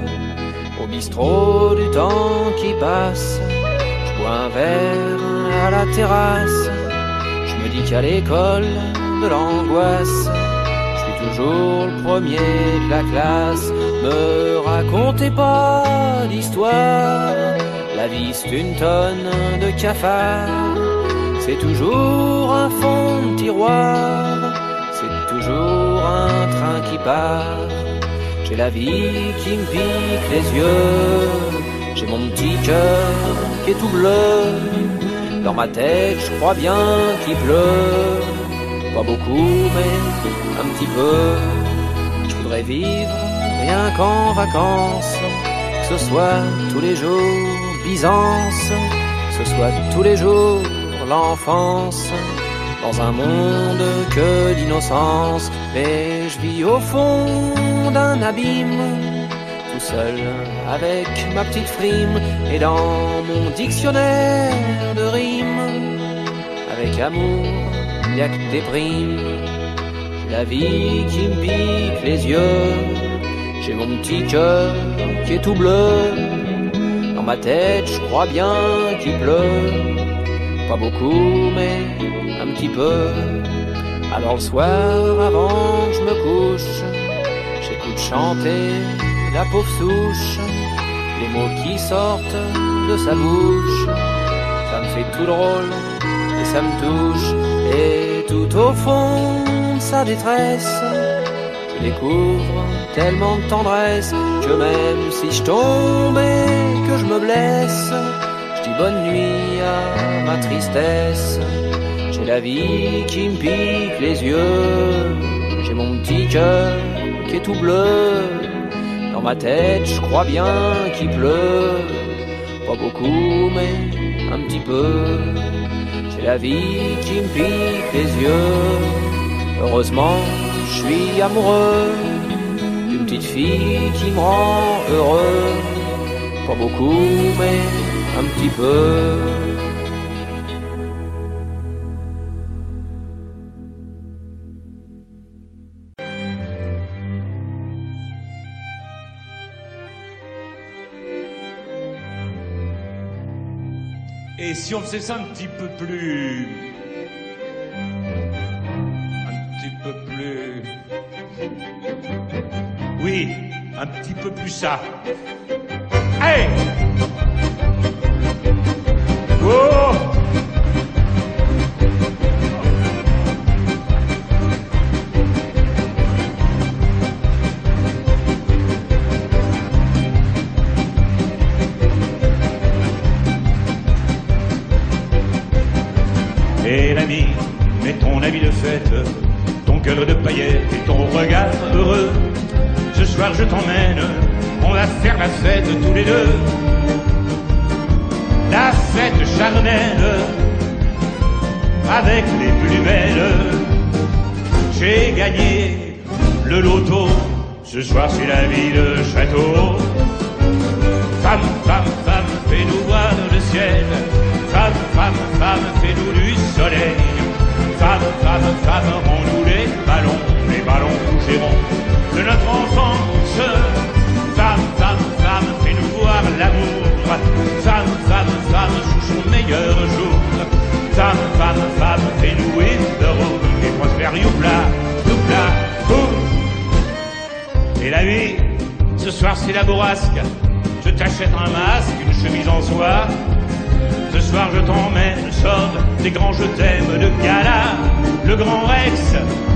Au bistrot du temps qui passe, je bois un verre à la terrasse. Je me dis qu'à l'école de l'angoisse, je suis toujours le premier de la classe. Me racontez pas d'histoire, la vie c'est une tonne de cafards. C'est toujours un fond de tiroir, c'est toujours un train qui part. J'ai la vie qui me pique les yeux, j'ai mon petit cœur qui est tout bleu. Dans ma tête, je crois bien qu'il pleut, Pas beaucoup, mais un petit peu. Je voudrais vivre rien qu'en vacances, que ce soit tous les jours Byzance, que ce soit tous les jours l'enfance, dans un monde que d'innocence. Et je vis au fond d'un abîme, tout seul avec ma petite frime, et dans mon dictionnaire de rimes, avec amour, y'a que des primes. La vie qui me pique les yeux, j'ai mon petit cœur qui est tout bleu. Dans ma tête, je crois bien qu'il pleut, pas beaucoup, mais un petit peu. Alors le soir, avant que je me couche, j'écoute chanter la pauvre souche, les mots qui sortent de sa bouche. Ça me fait tout drôle et ça me touche. Et tout au fond de sa détresse, je découvre tellement de tendresse, que même si je tombe et que je me blesse, je dis bonne nuit à ma tristesse. J'ai la vie qui me pique les yeux, j'ai mon petit cœur qui est tout bleu. Dans ma tête, je crois bien qu'il pleut, pas beaucoup, mais un petit peu. J'ai la vie qui me pique les yeux. Heureusement, je suis amoureux d'une petite fille qui me rend heureux, pas beaucoup, mais un petit peu. Et si on faisait ça un petit peu plus... Oui, un petit peu plus ça. Hey! Oh! Et l'ami, mets ton habit de fête, ton cœur de paillettes et ton regard heureux. Ce soir je t'emmène, on va faire la fête tous les deux. La fête charnelle, avec les plus belles. J'ai gagné le loto, ce soir c'est la vie de château. Femme, femme, femme, fais-nous voir le ciel. Femme, femme, femme, fais-nous du soleil. Femme, femme, femme, rends-nous les ballons bougeront de notre enfance. Femme, femme, femme, fais-nous voir l'amour. Femme, femme, femme, sous son meilleur jour. Femme, femme, femme, fais-nous hit the road et prospère youpla, youpla, boum. Et la vie, ce soir c'est la bourrasque. Je t'achète un masque, une chemise en soie. Ce soir je t'emmène, sors des grands je t'aime de gala. Le grand Rex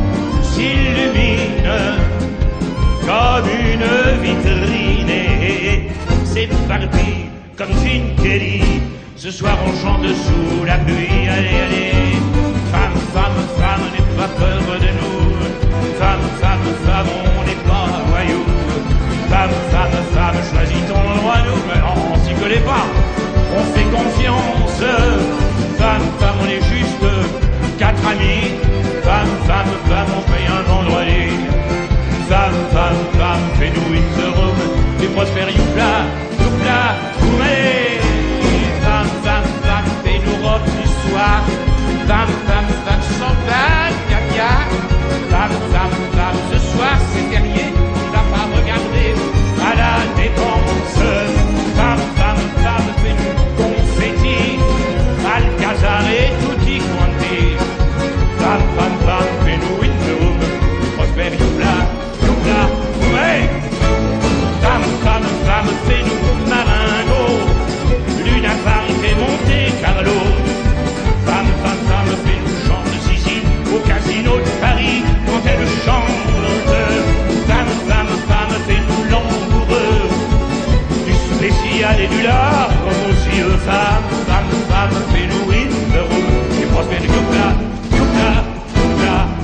s'illumine comme une vitrine. Et c'est parti comme Gene Kelly. Ce soir on chante sous la pluie. Allez, allez. Femme, femme, femme, n'aie pas peur de nous. Femme, femme, femme, on n'est pas voyous. Femme, femme, femme, choisis ton endroit, nous. Mais on s'y connaît pas. On fait confiance. Femme, femme, on est juste 4 amis. Femme, femme, femme, on paye un vendredi. Femme, femme, femme, fais-nous une room et prospère youpla, youpla, oumé. Femme, femme, femme, fais-nous robe du soir. Femme, femme, femme, champagne, caca. Femme, femme, femme, ce soir c'est férié. On va pas regarder à la dépense. Femme, femme, femme, fais-nous confetti, Alcazar et tutti quanti. Femme, femme, femme, fais-nous une room, prospère youpla, youpla, ouais. Femme, femme, femme, fais-nous Maringo, Luna Park et Monte Carlo. Femme, femme, femme, fais-nous chante Sicile au casino de Paris quand elle chante. Femme, femme, femme, fais-nous langoureux, du spécial et du lard aussi. Femme, femme, femme, fais-nous une room et prospère youpla, youpla, youpla.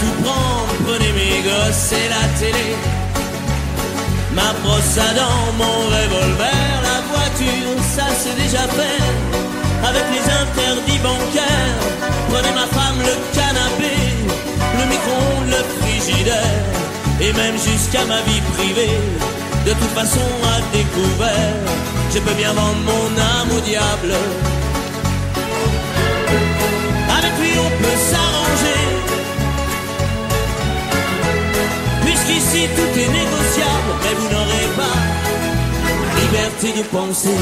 tout prendre, prenez mes gosses et la télé. Ma brosse à dents, mon revolver, la voiture, ça c'est déjà fait. Avec les interdits bancaires, prenez ma femme, le canapé, le micro-ondes, le frigidaire, et même jusqu'à ma vie privée. De toute façon à découvert, je peux bien vendre mon âme au diable. Avec lui on peut s'arranger, puisqu'ici tout est négociable. Mais vous n'aurez pas liberté de penser.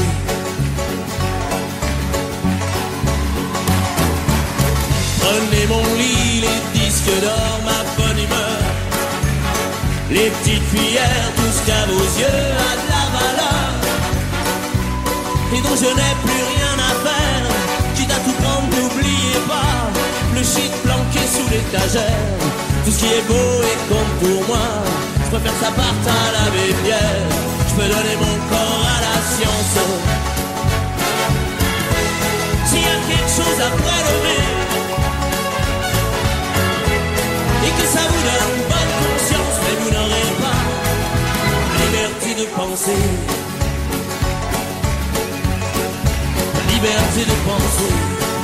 Prenez mon lit, les disques d'or, ma bonne humeur, les petites cuillères, tout ce qu'à vos yeux a de la valeur et dont je n'ai plus rien à faire. Quitte à tout prendre, n'oubliez pas le shit planqué sous l'étagère. Tout ce qui est beau et compte pour moi, je préfère ça parte à la bière. Je peux donner mon corps à la science. S'il y a quelque chose à prélever et que ça vous donne bonne conscience, mais vous n'aurez pas liberté de penser. Liberté de penser.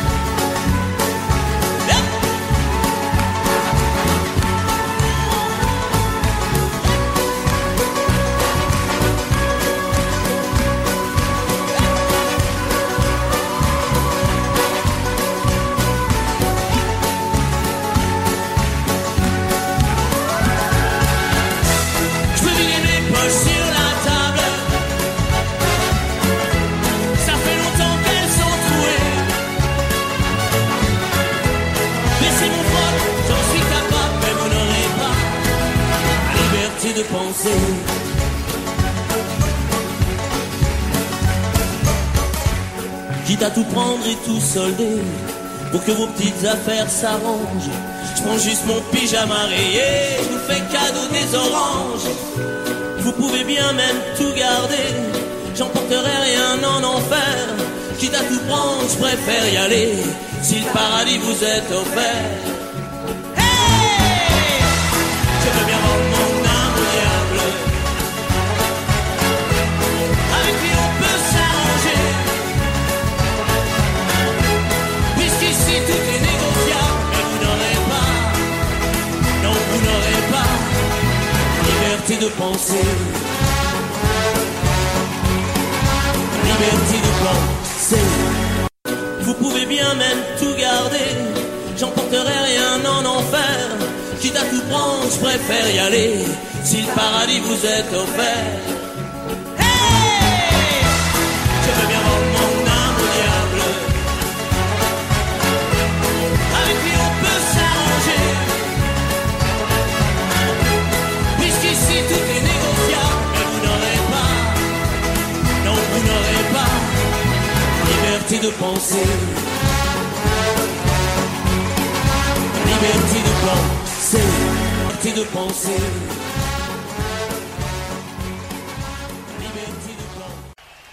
De penser. Quitte à tout prendre et tout solder pour que vos petites affaires s'arrangent, je prends juste mon pyjama rayé, je vous fais cadeau des oranges. Vous pouvez bien même tout garder, j'emporterai rien en enfer. Quitte à tout prendre, je préfère y aller si le paradis vous est offert. Hey, je veux bien vendre mon âme au diable. Avec lui on peut s'arranger, puisqu'ici tout est négociable. Mais vous n'aurez pas, non vous n'aurez pas liberté de penser. Liberté de penser. Vous pouvez bien même tout garder, j'emporterai rien en enfer. Quitte à tout prendre, je préfère y aller si le paradis vous est offert. Hey, je veux bien vendre mon âme au diable. Avec lui on peut s'arranger, puisqu'ici tout est négociable. Mais vous n'aurez pas, non vous n'aurez pas liberté de penser. Liberté de penser. Liberté de penser. Liberté de penser.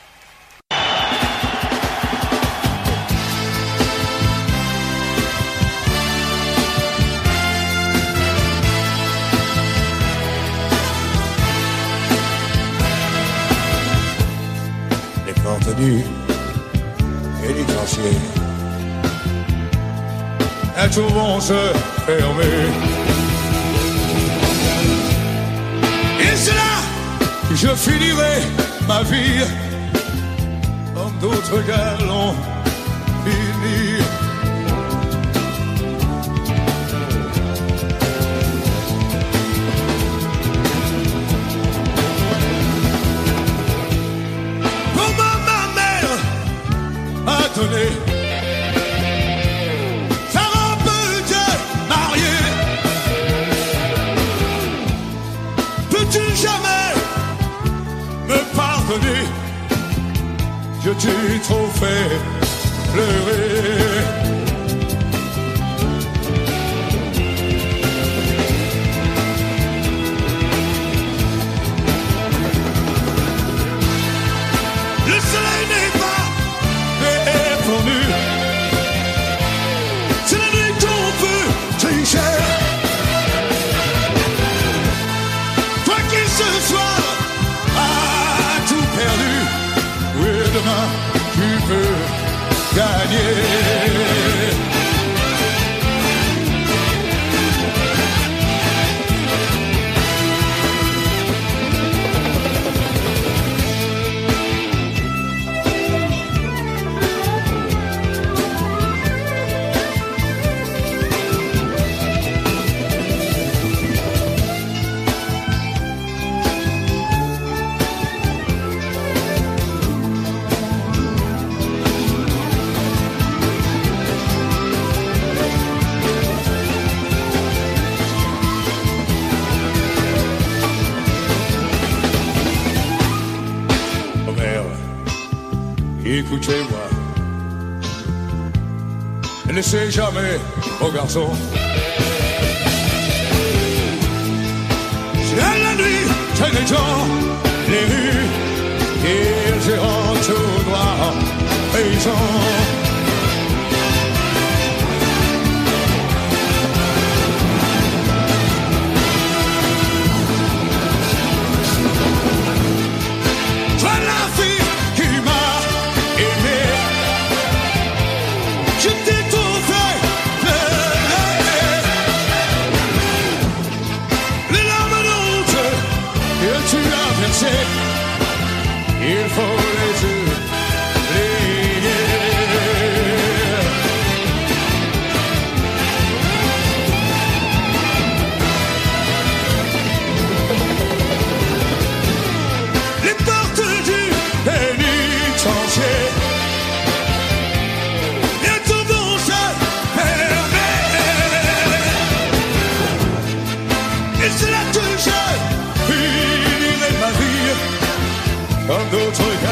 Les portes nues et les glaciers, elles vont se fermer. Et c'est là que je finirai ma vie comme d'autres gars l'ont fini. Comment ma mère a donné sa robe de mariée. Peux-tu jamais me pardonner? Je t'ai trop fait pleurer. Le soleil n'est pas répondu. C'est la nuit qu'on peut tricher. écoutez-moi. Ne laissez jamais aux garçons. C'est la nuit, c'est les gens, les rues, ils iront tout droit, paysans. Il faut les oublier. Les portes du pénitencier bientôt vont se fermer. Et c'est là que je finirai ma vie comme d'autres gars.